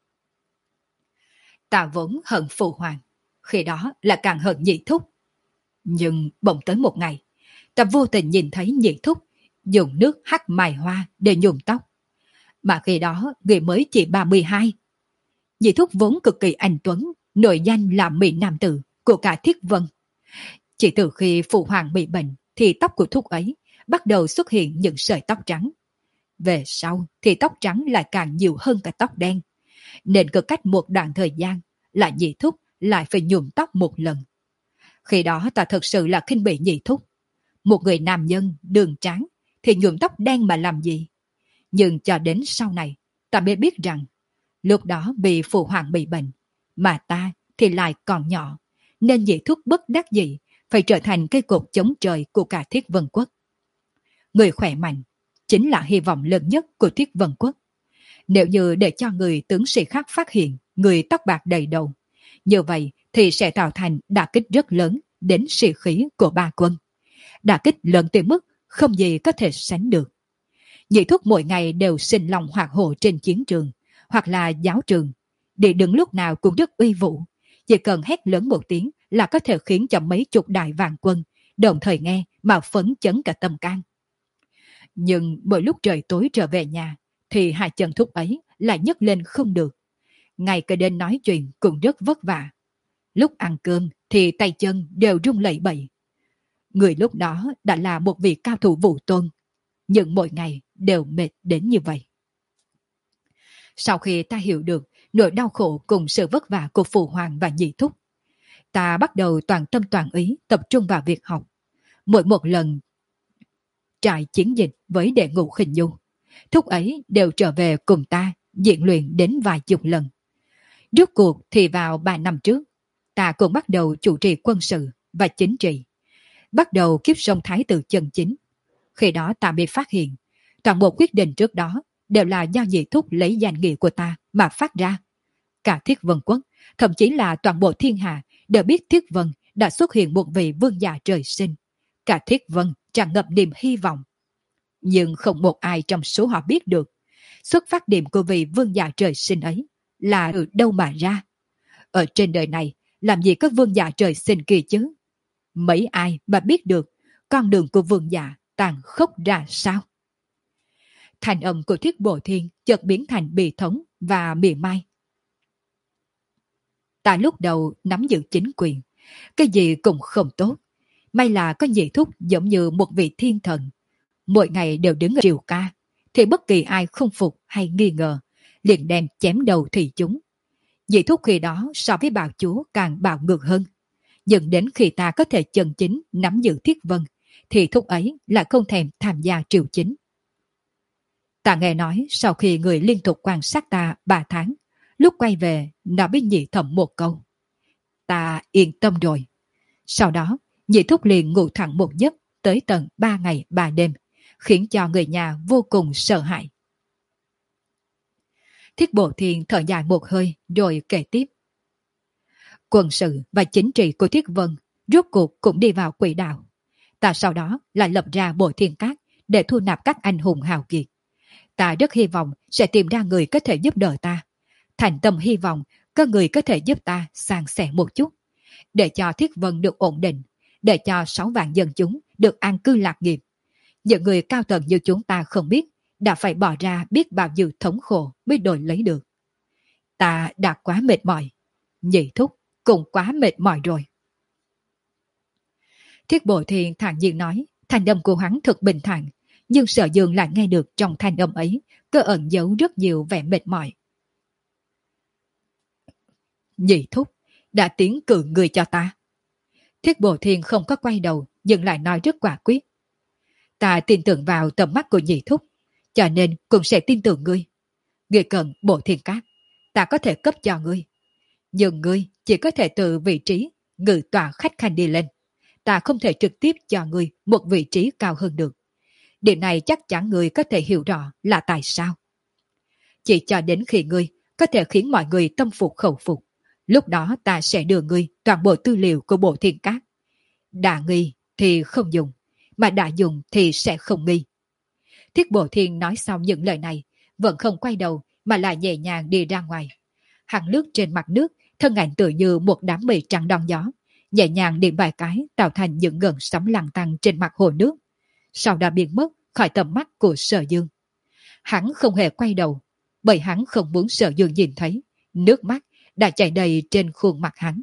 Ta vốn hận phụ hoàng, khi đó là càng hận nhị thúc. Nhưng bỗng tới một ngày, ta vô tình nhìn thấy nhị thúc dùng nước hắc mài hoa để nhuộm tóc. Mà khi đó người mới chỉ ba mươi hai. Nhị thúc vốn cực kỳ anh tuấn, nổi danh là mỹ nam tử của cả Thiết Vân. Chỉ từ khi phụ hoàng bị bệnh thì tóc của thúc ấy bắt đầu xuất hiện những sợi tóc trắng. Về sau thì tóc trắng lại càng nhiều hơn cả tóc đen. Nên cứ cách một đoạn thời gian là nhị thúc lại phải nhuộm tóc một lần. Khi đó ta thật sự là khinh bỉ nhị thúc. Một người nam nhân đường trắng thì nhuộm tóc đen mà làm gì? Nhưng cho đến sau này ta mới biết rằng lúc đó vì phụ hoàng bị bệnh, mà ta thì lại còn nhỏ, nên nhị thúc bất đắc dĩ phải trở thành cây cột chống trời của cả Thiết Vân Quốc. Người khỏe mạnh chính là hy vọng lớn nhất của Thiết Vân Quốc. Nếu như để cho người tướng sĩ khác phát hiện người tóc bạc đầy đầu, như vậy thì sẽ tạo thành đả kích rất lớn đến sĩ khí của ba quân. Đả kích lớn tới mức không gì có thể sánh được. Nhị thúc mỗi ngày đều sinh lòng hoạt hổ trên chiến trường hoặc là giáo trường, để đứng lúc nào cũng rất uy vũ. Chỉ cần hét lớn một tiếng là có thể khiến cho mấy chục đại vạn quân đồng thời nghe mà phấn chấn cả tâm can. Nhưng mỗi lúc trời tối trở về nhà thì hai chân thúc ấy lại nhấc lên không được. Ngay cả đến nói chuyện cũng rất vất vả. Lúc ăn cơm thì tay chân đều rung lẩy bẩy. Người lúc đó đã là một vị cao thủ vũ tôn, nhưng mỗi ngày đều mệt đến như vậy. Sau khi ta hiểu được nỗi đau khổ cùng sự vất vả của phụ hoàng và nhị thúc, ta bắt đầu toàn tâm toàn ý tập trung vào việc học. Mỗi một lần trải chiến dịch với đệ ngũ Khinh Nhu, thúc ấy đều trở về cùng ta diễn luyện đến vài chục lần. Rốt cuộc thì vào ba năm trước, ta cũng bắt đầu chủ trì quân sự và chính trị, bắt đầu kiếp sống thái tử chân chính. Khi đó ta mới phát hiện toàn bộ quyết định trước đó đều là do nhị thúc lấy danh nghĩa của ta mà phát ra. Cả Thiết Vân Quốc, thậm chí là toàn bộ thiên hạ đều biết Thiết Vân đã xuất hiện một vị vương giả trời sinh. Cả Thiết Vân tràn ngập niềm hy vọng. Nhưng không một ai trong số họ biết được xuất phát điểm của vị vương giả trời sinh ấy là từ đâu mà ra. Ở trên đời này làm gì có vương giả trời sinh kia chứ? Mấy ai mà biết được con đường của vương giả tàn khốc ra sao? Thành âm của Thiết Bộ Thiên chợt biến thành bi thống và mỉa mai. Ta lúc đầu nắm giữ chính quyền, cái gì cũng không tốt. May là có nhị thúc giống như một vị thiên thần, mỗi ngày đều đứng ở triều ca, thì bất kỳ ai không phục hay nghi ngờ liền đem chém đầu thì chúng. Nhị thúc khi đó so với bào chúa càng bạo ngược hơn. Nhưng đến khi ta có thể chân chính nắm giữ Thiết Vân, thì thúc ấy lại không thèm tham gia triều chính. Ta nghe nói sau khi người liên tục quan sát ta ba tháng, lúc quay về nó biết nhị thẩm một câu. Ta yên tâm rồi. Sau đó, Nhị thúc liền ngủ thẳng một giấc tới tận ba ngày ba đêm, khiến cho người nhà vô cùng sợ hãi. Thiết Bộ Thiên thở dài một hơi rồi kể tiếp. Quân sự và chính trị của Thiết Vân rốt cuộc cũng đi vào quỹ đạo. Ta sau đó lại lập ra Bộ Thiên Các để thu nạp các anh hùng hào kiệt. Ta rất hy vọng sẽ tìm ra người có thể giúp đỡ ta. Thành tâm hy vọng có người có thể giúp ta san sẻ một chút, để cho Thiết Vân được ổn định, để cho sáu vạn dân chúng được an cư lạc nghiệp. Những người cao tầng như chúng ta không biết đã phải bỏ ra biết bao nhiêu thống khổ mới đổi lấy được. Ta đã quá mệt mỏi. Nhị thúc cũng quá mệt mỏi rồi. Thiết Bộ Thiên thản nhiên nói, thanh âm của hắn thật bình thản, nhưng Sở Dương lại nghe được trong thanh âm ấy có ẩn giấu rất nhiều vẻ mệt mỏi. Nhị thúc đã tiến cử người cho ta. Thiết Bộ Thiên không có quay đầu, nhưng lại nói rất quả quyết. Ta tin tưởng vào tầm mắt của nhị thúc, cho nên cũng sẽ tin tưởng ngươi. Ngươi cần Bộ Thiên Các, ta có thể cấp cho ngươi. Nhưng ngươi chỉ có thể từ vị trí ngự tọa khách khanh đi lên. Ta không thể trực tiếp cho ngươi một vị trí cao hơn được. Điều này chắc chắn ngươi có thể hiểu rõ là tại sao. Chỉ cho đến khi ngươi có thể khiến mọi người tâm phục khẩu phục, lúc đó ta sẽ đưa ngươi toàn bộ tư liệu của Bộ Thiên Các. Đã nghi thì không dùng, mà đã dùng thì sẽ không nghi. Thiết Bộ Thiên nói xong những lời này, vẫn không quay đầu mà lại nhẹ nhàng đi ra ngoài. Hắn lướt trên mặt nước, thân ảnh tựa như một đám mây trắng đón gió, nhẹ nhàng điểm vài cái tạo thành những gợn sóng lăn tăn trên mặt hồ nước, sau đã biến mất khỏi tầm mắt của Sở Dương. Hắn không hề quay đầu, bởi hắn không muốn Sở Dương nhìn thấy, nước mắt đã chảy đầy trên khuôn mặt hắn.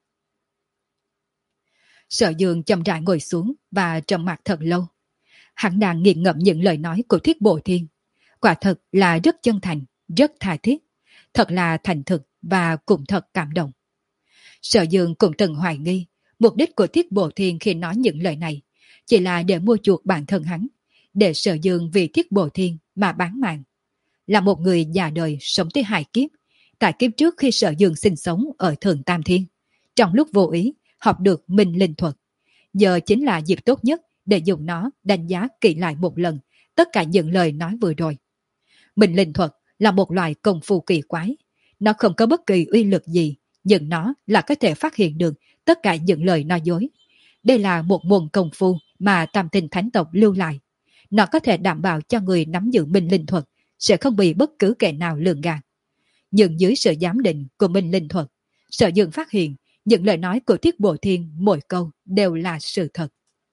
Sở Dương chậm rãi ngồi xuống và trầm mặc thật lâu. Hắn đang nghiền ngẫm những lời nói của Thiết Bộ Thiên. Quả thật là rất chân thành, rất tha thiết, thật là thành thực và cũng thật cảm động. Sở Dương cũng từng hoài nghi mục đích của Thiết Bộ Thiên khi nói những lời này chỉ là để mua chuộc bản thân hắn, để Sở Dương vì Thiết Bộ Thiên mà bán mạng. Là một người già đời sống tới hai kiếp, tại kiếp trước khi Sở Dương sinh sống ở Thượng Tam Thiên, trong lúc vô ý học được Minh Linh Thuật, giờ chính là dịp tốt nhất để dùng nó đánh giá kỹ lại một lần tất cả những lời nói vừa rồi. Minh Linh Thuật là một loại công phu kỳ quái, nó không có bất kỳ uy lực gì, nhưng nó là có thể phát hiện được tất cả những lời nói dối. Đây là một môn công phu mà Tam Tinh Thánh tộc lưu lại. Nó có thể đảm bảo cho người nắm giữ Minh Linh Thuật sẽ không bị bất cứ kẻ nào lường gạt. Nhưng dưới sự giám định của Minh Linh Thuật, Sở Dương phát hiện những lời nói của Thiết Bộ Thiên mỗi câu đều là sự thật.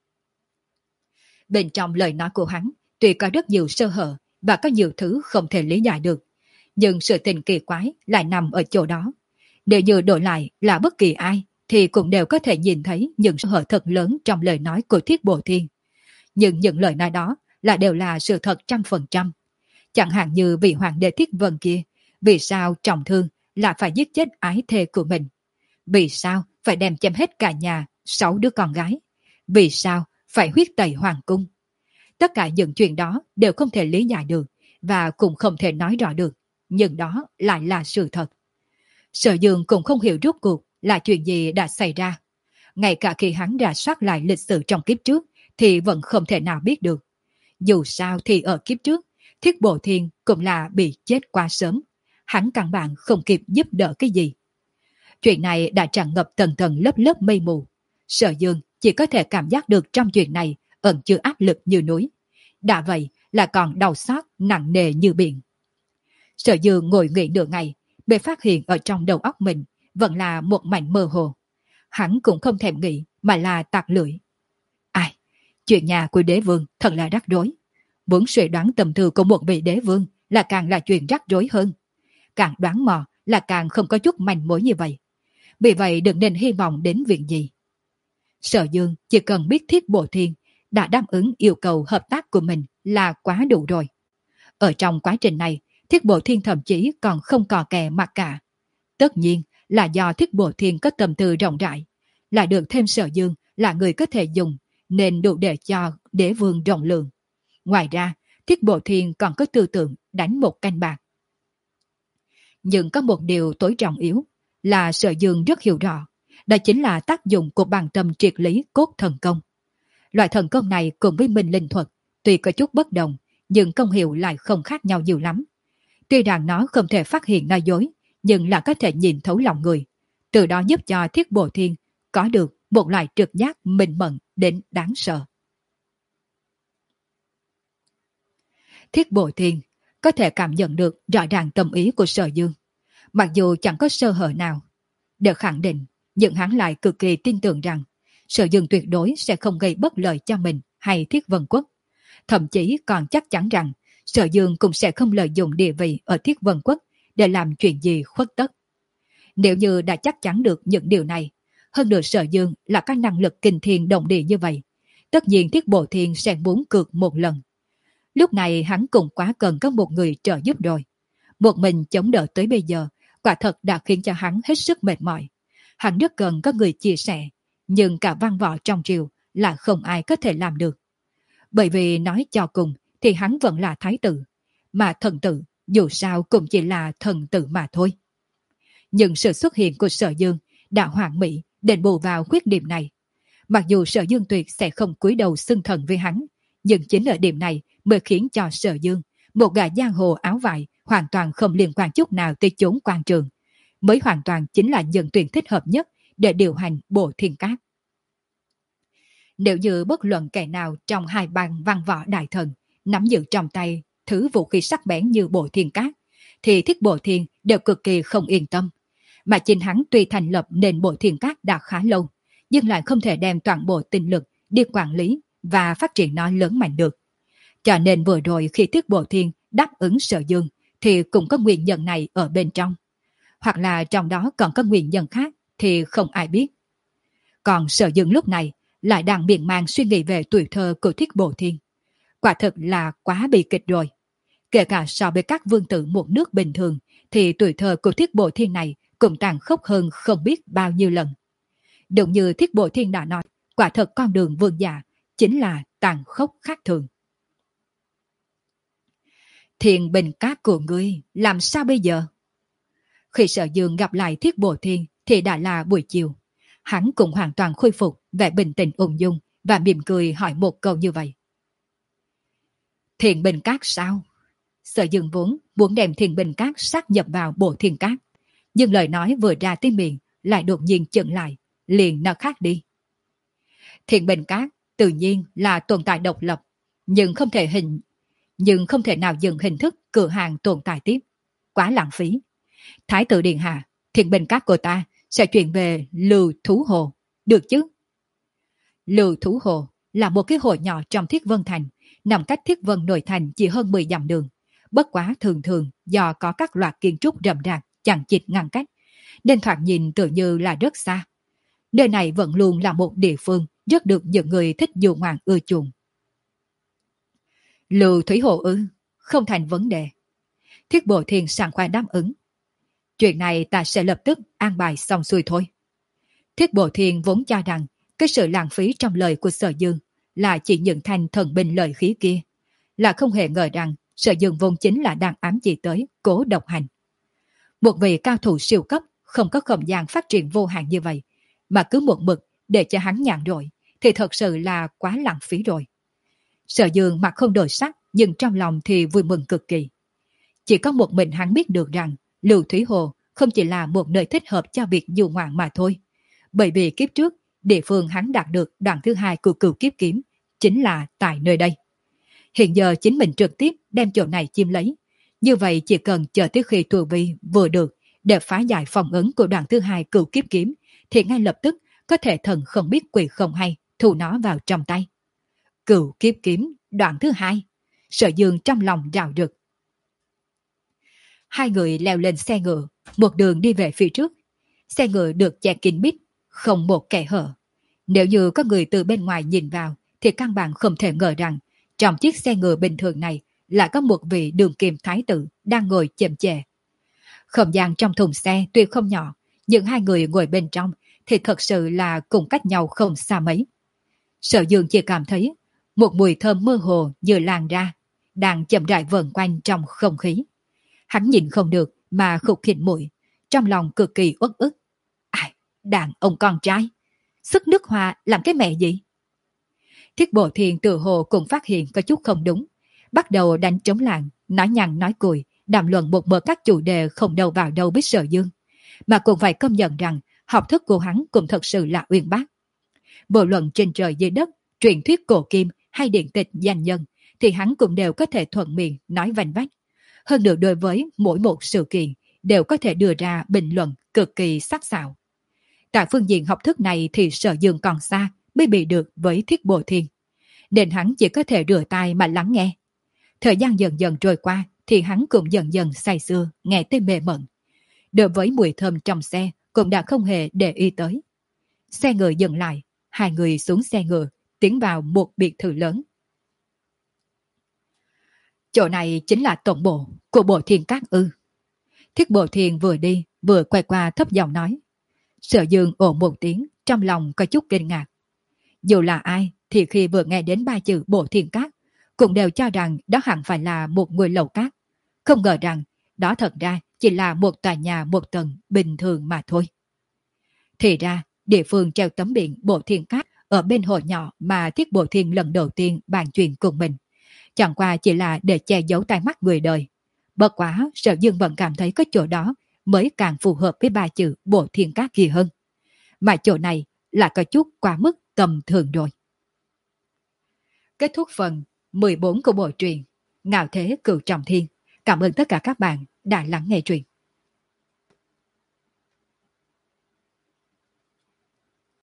Bên trong lời nói của hắn tuy có rất nhiều sơ hở và có nhiều thứ không thể lý giải được, nhưng sự tình kỳ quái lại nằm ở chỗ đó. Nếu như đổi lại là bất kỳ ai thì cũng đều có thể nhìn thấy những sơ hở thật lớn trong lời nói của Thiết Bộ Thiên. Nhưng những lời nói đó là đều là sự thật trăm phần trăm. Chẳng hạn như vị hoàng đế Thiết Vân kia, vì sao trọng thương là phải giết chết ái thê của mình? Vì sao phải đem chém hết cả nhà, sáu đứa con gái? Vì sao phải huyết tẩy hoàng cung? Tất cả những chuyện đó đều không thể lý giải được và cũng không thể nói rõ được, nhưng đó lại là sự thật. Sở Dương cũng không hiểu rốt cuộc là chuyện gì đã xảy ra. Ngay cả khi hắn rà soát lại lịch sử trong kiếp trước thì vẫn không thể nào biết được. Dù sao thì ở kiếp trước, Thiết Bộ Thiên cũng là bị chết quá sớm. Hắn căn bản không kịp giúp đỡ cái gì. Chuyện này đã tràn ngập tầng tầng lớp lớp mây mù. Sở Dương chỉ có thể cảm giác được trong chuyện này ẩn chứa áp lực như núi. Đã vậy là còn đau xót nặng nề như biển. Sở Dương ngồi nghĩ nửa ngày, bề phát hiện ở trong đầu óc mình vẫn là một mảnh mơ hồ. Hắn cũng không thèm nghĩ mà là tạc lưỡi. Ai, chuyện nhà của đế vương thật là rắc rối. Muốn suy đoán tầm thư của một vị đế vương là càng là chuyện rắc rối hơn. Càng đoán mò là càng không có chút manh mối như vậy. Vì vậy đừng nên hy vọng đến việc gì. Sở Dương chỉ cần biết Thiết Bộ Thiên đã đáp ứng yêu cầu hợp tác của mình là quá đủ rồi. Ở trong quá trình này, Thiết Bộ Thiên thậm chí còn không cò kè mặc cả. Tất nhiên là do Thiết Bộ Thiên có tâm tư rộng rãi, là được thêm Sở Dương là người có thể dùng, nên đủ để cho đế vương rộng lượng. Ngoài ra, Thiết Bộ Thiên còn có tư tưởng đánh một canh bạc. Nhưng có một điều tối trọng yếu là Sở Dương rất hiểu rõ, Đó chính là tác dụng của bằng tâm triệt lý cốt thần công. Loại thần công này cùng với minh linh thuật, tuy có chút bất đồng, nhưng công hiệu lại không khác nhau nhiều lắm. Tuy rằng nó không thể phát hiện nói dối, nhưng là có thể nhìn thấu lòng người. Từ đó giúp cho Thiết Bồ Thiên có được một loại trực giác minh mẫn đến đáng sợ. Thiết Bồ Thiên có thể cảm nhận được rõ ràng tâm ý của Sở Dương. Mặc dù chẳng có sơ hở nào, để khẳng định, nhưng hắn lại cực kỳ tin tưởng rằng Sở Dương tuyệt đối sẽ không gây bất lợi cho mình hay Thiết Vân Quốc. Thậm chí còn chắc chắn rằng Sở Dương cũng sẽ không lợi dụng địa vị ở Thiết Vân Quốc để làm chuyện gì khuất tất. Nếu như đã chắc chắn được những điều này, hơn nữa Sở Dương là có năng lực kinh thiên động địa như vậy, tất nhiên Thiết Bồ Thiên sẽ muốn cược một lần. Lúc này hắn cũng quá cần có một người trợ giúp rồi. Một mình chống đỡ tới bây giờ, quả thật đã khiến cho hắn hết sức mệt mỏi. Hắn rất cần có người chia sẻ, nhưng cả văn võ trong triều là không ai có thể làm được. Bởi vì nói cho cùng thì hắn vẫn là thái tử, mà thần tử dù sao cũng chỉ là thần tử mà thôi. Nhưng sự xuất hiện của Sở Dương đã hoàn mỹ đền bù vào khuyết điểm này. Mặc dù Sở Dương tuyệt sẽ không cúi đầu xưng thần với hắn, nhưng chính ở điểm này mới khiến cho Sở Dương, một gã giang hồ áo vải hoàn toàn không liên quan chút nào tới chốn quan trường, mới hoàn toàn chính là nhân tuyển thích hợp nhất để điều hành Bộ Thiên Cát. Nếu như bất luận kẻ nào trong hai bang văn võ đại thần nắm giữ trong tay thứ vũ khí sắc bén như Bộ Thiên Cát, thì Thiết Bộ Thiên đều cực kỳ không yên tâm. Mà chính hắn tuy thành lập nên Bộ Thiên Cát đã khá lâu, nhưng lại không thể đem toàn bộ tinh lực đi quản lý và phát triển nó lớn mạnh được. Cho nên vừa rồi khi Thiết Bộ Thiên đáp ứng Sở Dương thì cũng có nguyên nhân này ở bên trong. Hoặc là trong đó còn có nguyên nhân khác thì không ai biết. Còn Sở Dương lúc này lại đang miên man suy nghĩ về tuổi thơ của Thiết Bộ Thiên. Quả thực là quá bi kịch rồi. Kể cả so với các vương tử một nước bình thường thì tuổi thơ của Thiết Bộ Thiên này cũng tàn khốc hơn không biết bao nhiêu lần. Đúng như Thiết Bộ Thiên đã nói, quả thật con đường vương giả chính là tàn khốc khác thường. Thiên bình cát của ngươi làm sao bây giờ? Khi Sở Dương gặp lại Thiết Bộ Thiên thì đã là buổi chiều. Hắn cũng hoàn toàn khôi phục vẻ bình tĩnh ung dung và mỉm cười hỏi một câu như vậy. Thiền bình cát sao? Sở Dương vốn muốn đem Thiền bình cát sát nhập vào Bộ Thiên Cát, nhưng lời nói vừa ra tới miệng lại đột nhiên chững lại, liền nó khác đi. Thiền bình cát tự nhiên là tồn tại độc lập, nhưng không thể hình nhưng không thể nào dừng hình thức cửa hàng tồn tại tiếp. Quá lãng phí. Thái tử điện hạ, Thiền bình cát của ta sẽ chuyển về Lưu Thú Hồ, được chứ? Lưu Thú Hồ là một cái hồ nhỏ trong Thiết Vân Thành, nằm cách Thiết Vân nội thành chỉ hơn mười dặm đường. Bất quá thường thường do có các loạt kiến trúc rậm rạp chằng chịt ngăn cách, nên thoạt nhìn tự như là rất xa. Nơi này vẫn luôn là một địa phương rất được những người thích du ngoạn ưa chuộng. Lưu Thủy Hồ ư? Không thành vấn đề. Thiết Bộ Thiên sảng khoái đáp ứng. Chuyện này ta sẽ lập tức an bài xong xuôi thôi. Thiết Bộ Thiên vốn cho rằng cái sự lãng phí trong lời của Sở Dương là chỉ những thành thần binh lợi khí kia, là không hề ngờ rằng Sở Dương vốn chính là đang ám chỉ tới Cố Độc Hành. Một vị cao thủ siêu cấp không có không gian phát triển vô hạn như vậy, mà cứ một mực để cho hắn nhàn rỗi thì thật sự là quá lãng phí rồi. Sở Dương mặt không đổi sắc, nhưng trong lòng thì vui mừng cực kỳ. Chỉ có một mình hắn biết được rằng Lưu Thủy Hồ không chỉ là một nơi thích hợp cho việc du ngoạn mà thôi. Bởi vì kiếp trước, địa phương hắn đạt được đoạn thứ hai của Cửu Kiếp Kiếm chính là tại nơi đây. Hiện giờ chính mình trực tiếp đem chỗ này chiếm lấy. Như vậy chỉ cần chờ tới khi tu vi vừa được để phá giải phòng ấn của đoạn thứ hai Cửu Kiếp Kiếm thì ngay lập tức có thể thần không biết quỷ không hay thu nó vào trong tay. Cửu Kiếp Kiếm đoạn thứ hai. Sở Dương trong lòng rào rực. Hai người leo lên xe ngựa, một đường đi về phía trước. Xe ngựa được che kín mít, không một kẻ hở. Nếu như có người từ bên ngoài nhìn vào thì căn bản không thể ngờ rằng trong chiếc xe ngựa bình thường này lại có một vị đường kim thái tử đang ngồi chèm chè. Không gian trong thùng xe tuy không nhỏ, nhưng hai người ngồi bên trong thì thật sự là cùng cách nhau không xa mấy. Sở Dương chỉ cảm thấy một mùi thơm mơ hồ như lan ra, đang chậm rãi vần quanh trong không khí. Hắn nhìn không được mà khục khịt mũi, trong lòng cực kỳ uất ức. Ai, đàn ông con trai. Sức nước hoa làm cái mẹ gì? Thiết Bộ Thiên tự hồ cũng phát hiện có chút không đúng. Bắt đầu đánh trống làng, nói nhằn nói cười, đàm luận một mớ các chủ đề không đầu vào đâu với Sở Dương. Mà cũng phải công nhận rằng học thức của hắn cũng thật sự là uyên bác. Vô luận trên trời dưới đất, truyền thuyết cổ kim hay điện tịch danh nhân, thì hắn cũng đều có thể thuận miệng nói vanh vách. Hơn nữa đối với mỗi một sự kiện, đều có thể đưa ra bình luận cực kỳ sắc sảo. Tại phương diện học thức này thì Sở Dương còn xa mới bị được với Thiết Bộ Thiên, nên hắn chỉ có thể rửa tai mà lắng nghe. Thời gian dần dần trôi qua thì hắn cũng dần dần say sưa nghe tới mê mẩn. Đối với mùi thơm trong xe cũng đã không hề để ý tới. Xe ngựa dừng lại, hai người xuống xe ngựa, tiến vào một biệt thự lớn. Chỗ này chính là tổng bộ của Bộ Thiên Các ư? Thiết Bộ Thiên vừa đi vừa quay qua thấp giọng nói. Sở Dương ồ một tiếng, trong lòng có chút kinh ngạc. Dù là ai thì khi vừa nghe đến ba chữ Bộ Thiên Các cũng đều cho rằng đó hẳn phải là một ngôi lầu cát. Không ngờ rằng đó thật ra chỉ là một tòa nhà một tầng bình thường mà thôi. Thì ra địa phương treo tấm biển Bộ Thiên Các ở bên hồ nhỏ mà Thiết Bộ Thiên lần đầu tiên bàn chuyện cùng mình, chẳng qua chỉ là để che giấu tai mắt người đời. Bất quá Sở Dương vẫn cảm thấy có chỗ đó mới càng phù hợp với ba chữ Bộ Thiên Các kia hơn. Mà chỗ này là có chút quá mức tầm thường rồi. Kết thúc phần mười bốn của bộ truyện Ngạo Thế Cửu Trọng Thiên. Cảm ơn tất cả các bạn đã lắng nghe truyện.